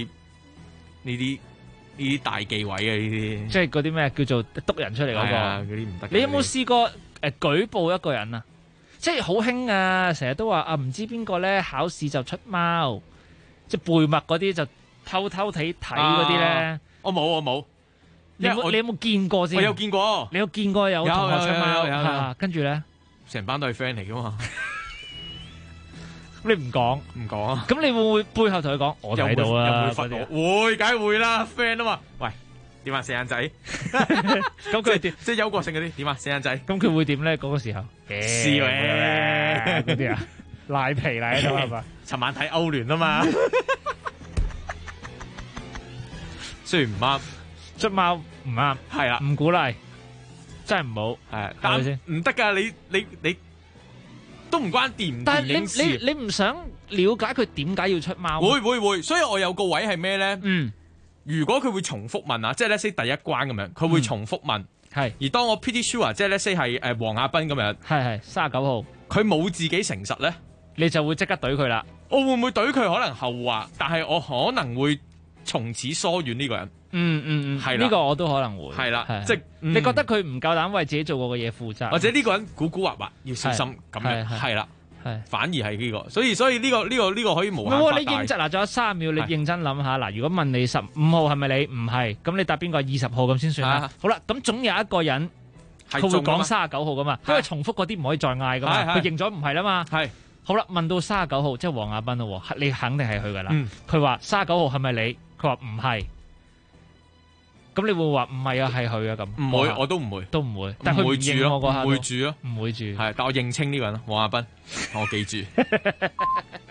啲大忌位嘅呢啲， 即係嗰啲咩叫做督人出嚟嗰個， 嗰啲唔得。 你有冇試過舉報一個人啊？即係好興啊，成日都話啊，唔知邊個咧考試就出貓，即係背默嗰啲就偷偷睇嗰啲咧。我冇。你有冇見過先？ 我有見過。 你有見過有同學出貓？ 有。 跟住咧， 成班都係 friend 嚟噶嘛。 你唔講，咁你會唔會背後同佢講？我睇到啊， 會，梗係會啦 ，friend 啊嘛。喂，點啊，四眼仔？ 咁佢點？ 即係憂國性嗰啲點啊，四眼仔？ 咁佢會點咧？嗰個時候， 笑咧嗰啲啊，賴皮賴喺度係嘛？ 尋晚睇歐聯啊嘛，雖然唔啱， 出貓唔啱， 係啊， 唔鼓勵，真係唔好， 係咪先？唔得噶，你。都唔關掂唔掂影事， 你唔想了解佢點解要出貓？ 會，所以我有個位係咩咧？如果佢會重複問啊，即係 let's say 第一關咁樣，佢會重複問。係。而當我 pretty sure，即係 let's say 係黃亞斌咁樣， 係39號， 佢冇自己誠實咧， 你就會即刻懟佢啦。 我會唔會懟佢？可能後話，但係我可能會從此疏遠呢個人。係呢個我都可能會。 係啦，即係你覺得佢唔夠膽為自己做過嘅嘢負責， 或者呢個人古惑惑，要小心咁樣。係啦，反而係呢個，所以呢個可以無限發大。 你認真嗱，仲有3秒，你認真諗下嗱。如果問你15號係咪你？唔係，咁你答邊個？20號咁先算啦。好啦，咁總有一個人佢會講39號噶嘛，因為重複嗰啲唔可以再嗌噶嘛。佢認咗唔係啦嘛。係。好啦，問到39號，即係黃亞斌咯，你肯定係佢噶啦。佢話39號係咪你？佢話唔係。咁你會話唔係啊，係佢啊咁？唔會，我都唔會，但係佢唔認我嗰下，唔會住咯，唔會住。係，但我認清呢個人咯，黃亞斌，我記住。